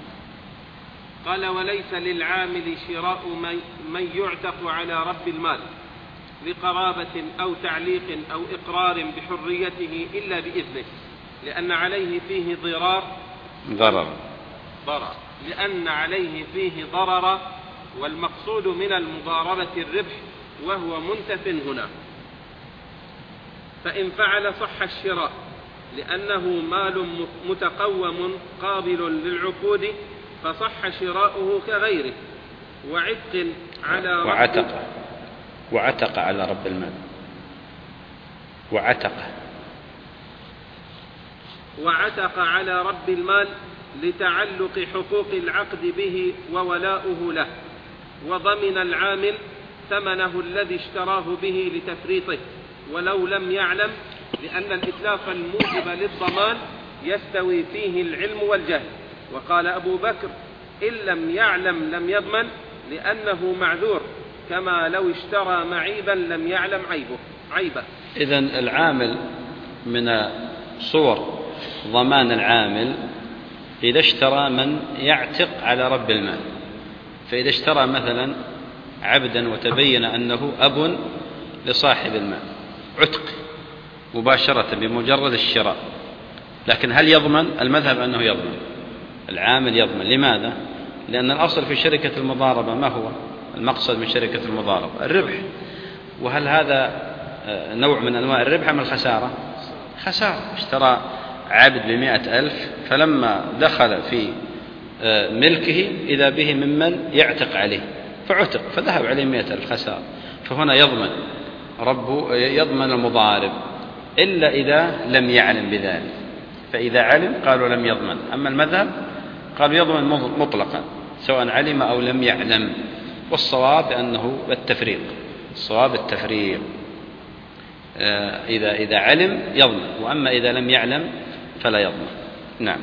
قال: وليس للعامل شراء من يعتق على رب المال لقرابة أو تعليق أو إقرار بحريته إلا بإذنه، لأن عليه فيه ضرار ضرر ضرر لأن عليه فيه ضرر، والمقصود من المضاربة الربح وهو منتف هنا. فإن فعل صح الشراء لأنه مال متقوم قابل للعقود فصح شراؤه كغيره. وعتق على وعتق وعتق على رب المال وعتق وعتق على رب المال لتعلق حقوق العقد به وولاؤه له، وضمن العامل ثمنه الذي اشتراه به لتفريطه ولو لم يعلم، لأن الإتلاف الموجب للضمان يستوي فيه العلم والجهل. وقال أبو بكر: إن لم يعلم لم يضمن، لأنه معذور، كما لو اشترى معيبا لم يعلم عيبه عيبه. إذن العامل من صور ضمان العامل إذا اشترى من يعتق على رب المال. فإذا اشترى مثلا عبدا وتبين أنه أب لصاحب المال، عتق مباشرة بمجرد الشراء. لكن هل يضمن؟ المذهب أنه يضمن، العامل يضمن. لماذا؟ لأن الأصل في شركة المضاربة ما هو المقصد من شركة المضاربة؟ الربح. وهل هذا نوع من أنواع الربح أم الخسارة؟ خسارة. اشترى عبد بمئة ألف، فلما دخل في ملكه إذا به ممن يعتق عليه فعتق، فذهب عليه مئة ألف، خسارة. فهنا يضمن ربه يضمن المضارب إلا إذا لم يعلم بذلك، فإذا علم قالوا لم يضمن. أما المذهب قالوا يضمن مطلقا سواء علم أو لم يعلم، والصواب أنه التفريق، الصواب التفريق إذا إذا علم يضمن، وأما إذا لم يعلم فلا يضمن. نعم.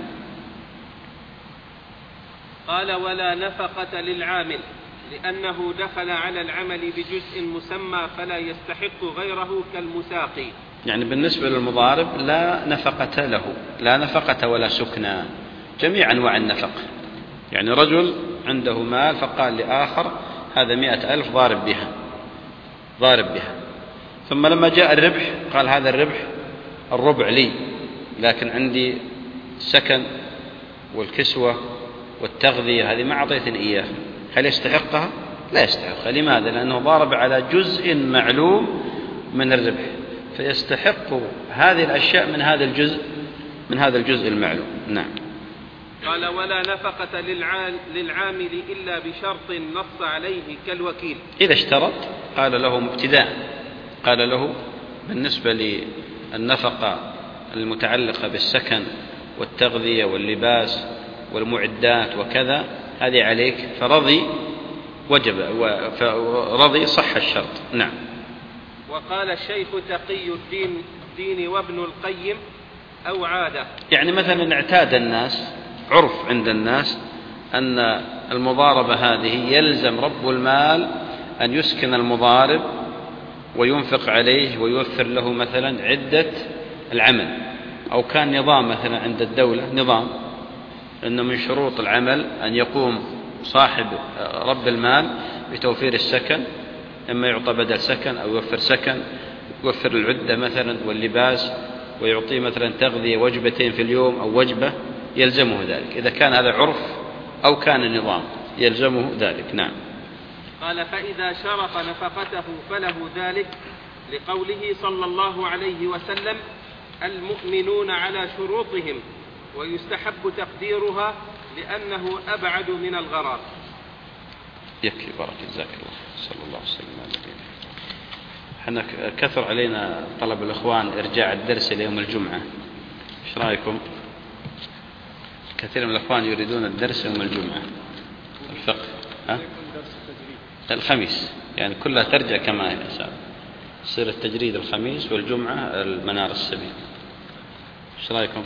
قال ولا نفقة للعامل لأنه دخل على العمل بجزء مسمى فلا يستحق غيره كالمساقي. يعني بالنسبة للمضارب لا نفقة له، لا نفقة ولا سكنى، جميع أنواع النفقة. يعني رجل عنده مال فقال لآخر هذا مئة ألف ضارب بها ضارب بها ثم لما جاء الربح قال هذا الربح الربع لي، لكن عندي السكن والكسوة والتغذية هذه ما أعطيتني إياها، هل يستحقها؟ لا يستحقها. لماذا؟ لأنه ضارب على جزء معلوم من الربح، فيستحق هذه الأشياء من هذا الجزء من هذا الجزء المعلوم. نعم. قال ولا نفقة للعامل إلا بشرط نص عليه كالوكيل. إذا اشترط قال له ابتداء، قال له بالنسبة للنفقة المتعلقة بالسكن والتغذية واللباس والمعدات وكذا هذه عليك، فرضي وجب، فرضي صح الشرط. نعم. وقال الشيخ تقي الدين الدين وابن القيم أو عادة، يعني مثلا اعتاد الناس، عرف عند الناس أن المضاربة هذه يلزم رب المال أن يسكن المضارب وينفق عليه ويوفر له مثلا عدة العمل، أو كان نظام مثلا عند الدولة نظام أنه من شروط العمل أن يقوم صاحب رب المال بتوفير السكن، إما يعطى بدل سكن أو يوفر سكن، يوفر العدة مثلا واللباس، ويعطيه مثلا تغذية وجبتين في اليوم أو وجبة، يلزمه ذلك. إذا كان هذا عرف أو كان نظام يلزمه ذلك. نعم. قال فإذا شرط نفقته فله ذلك، لقوله صلى الله عليه وسلم المؤمنون على شروطهم ويستحب تقديرها لأنه أبعد من الغرار. يكفي بارك جزاك الله، صلى الله عليه وسلم على نبينا. احنا كثر علينا طلب الإخوان إرجاع الدرس ليوم الجمعة، ايش رأيكم؟ كثير من الإخوان يريدون الدرس يوم الجمعة الفقه، ها؟ الخميس، يعني كلها ترجع كما هي، يصير التجريد الخميس والجمعة المنار السبيل. ايش رأيكم؟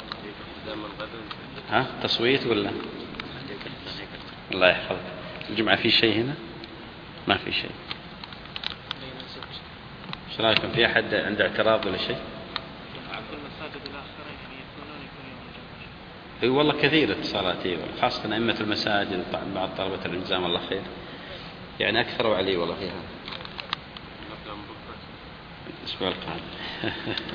ها تصويت ولا؟ الله يحفظك. الجمعة في شيء هنا؟ ما في شيء. ايش رأيكم؟ في أحد عنده اعتراض ولا شيء؟ اي والله كثير اتصالات، خاصة أئمة المساجد بعض طلبة الجزاهم الله خير، يعني أكثروا علي والله فيها. الأسبوع القادم.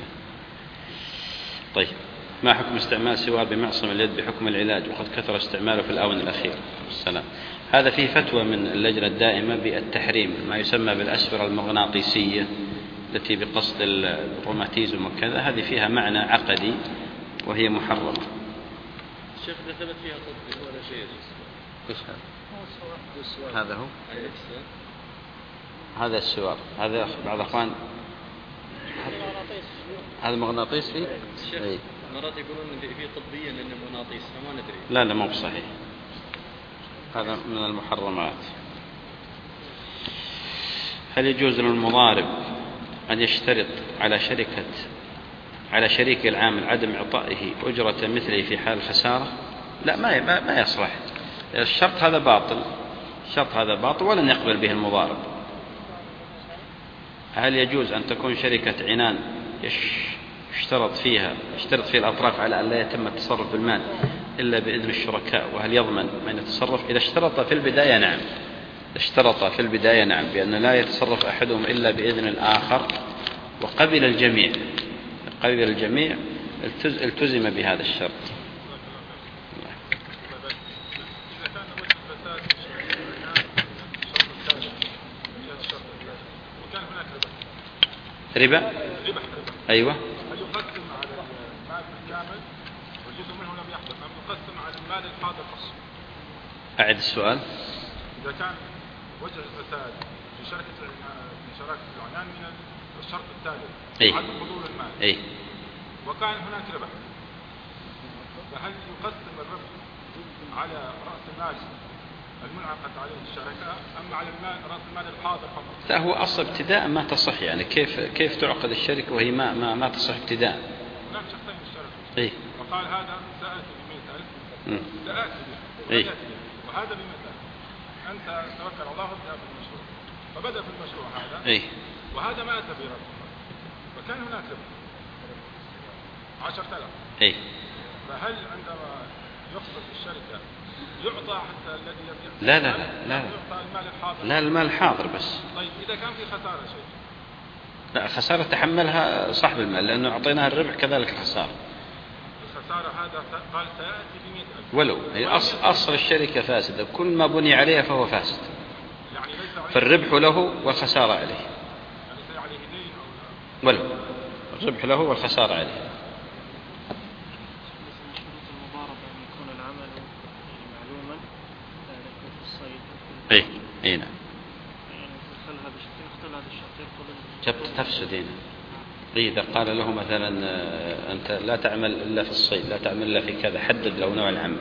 طيب، ما حكم استعمال سوار بمعصم اليد بحكم العلاج وقد كثر استعماله في الآونة الأخيرة؟ السلام. هذا فيه فتوى من اللجنة الدائمة بالتحريم، ما يسمى بالأسفرة المغناطيسية التي بقصد الروماتيزم وكذا، هذه فيها معنى عقدي وهي محرمة. الشيخ إذا ثبت فيها تطبيق ولا شيء. إيش هذا؟ هذا هو؟ هذا السوار، هذا بعض أخوان هذا مغناطيس فيه؟ أي. مرات يقولون إن فيه طبيا إنه مغناطيس، فما ندري. لا لا مو بصحيح، هذا من المحرمات. هل يجوز للمضارب أن يشترط على شركة على شريك العامل عدم إعطائه أجرة مثله في حال الخسارة؟ لا، ما ما يصلح. الشرط هذا باطل، الشرط هذا باطل ولن يقبل به المضارب. هل يجوز أن تكون شركة عنان يشترط فيها يشترط فيها الأطراف على أن لا يتم التصرف بالمال إلا بإذن الشركاء، وهل يضمن من يتصرف؟ إذا اشترط في البداية نعم، اشترط في البداية نعم بأن لا يتصرف أحدهم إلا بإذن الآخر، وقبل الجميع قبل الجميع التزم بهذا الشرط. ربا؟ أيوة. هل يقسم على المال بالكامل والجزء منه لم يحدث، أم يقسم على المال الحاضر فقط؟ أعد السؤال. إذا كان وجه الفساد في شركة في شراكة العنان من الشرط التالي إيه؟ عدم حضور المال. إيه؟ وكان هناك ربح، فهل يقسم الربح على رأس المال المنعقد عليه الشركة أم على المال رأس المال الحاضر فقط؟ لا، هو أصل ابتداء ما تصح، يعني كيف كيف تعقد الشركة وهي ما ما ما تصح ابتداء. هناك شخصين في الشركة. إيه؟ وقال هذا سألت بمئة ألف سألت به إيه؟ وهذا بمئة ألف، أنت توكل الله وابدأ بالمشروع، فبدأ في المشروع هذا. إيه؟ وهذا ما أتى بربح، فكان هناك ربح عشرة آلاف. إيه؟ فهل عندما يخسر في الشركة يعطى حتى الذي يبيع؟ لا لا لا لا يعطى المال الحاضر؟ لا، المال حاضر بس. طيب إذا كان في خسارة شيء؟ لا، خسارة تحملها صاحب المال لأنه أعطيناه الربح كذلك الخسارة. الخسارة هذا قال سيأتي بمئة ألف، ولو هي أصل, أصل الشركة فاسدة، كل ما بني عليها فهو فاسد، يعني ليس عليه فالربح له والخسارة عليه. يعني ليس عليه دين أو ولو الربح له والخسارة عليه. اي اي نعم. جبت تفسد هنا. إذا قال له مثلا أنت لا تعمل إلا في الصيد، لا تعمل إلا في كذا، حدد له نوع العمل.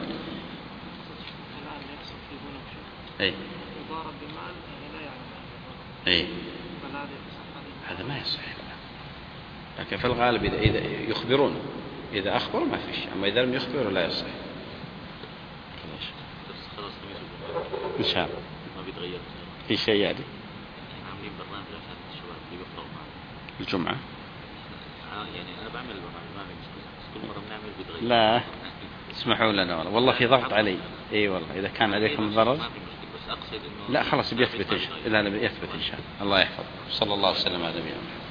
أي أي هذا ما يصح، لكن في الغالب إذا إذا يخبرون، إذا أخبروا ما فيش، أما إذا لم يخبروا لا يصح. إن شاء الله ما بيتغير في شيء يعني. عاملين برنامج عشان الشباب اللي بيفطروا معنا الجمعة. آه يعني أنا بعمل برنامج بس كل مرة بنعمل بيتغير. لا اسمحوا لنا والله, والله في ضغط علي. اي والله إذا كان عليكم ضرر. ما في مشكلة، بس أقصد إنه لا خلاص بيثبت إن شاء الله. لا لا بيثبت إن شاء الله. الله يحفظ. صلى الله وسلم على نبينا محمد.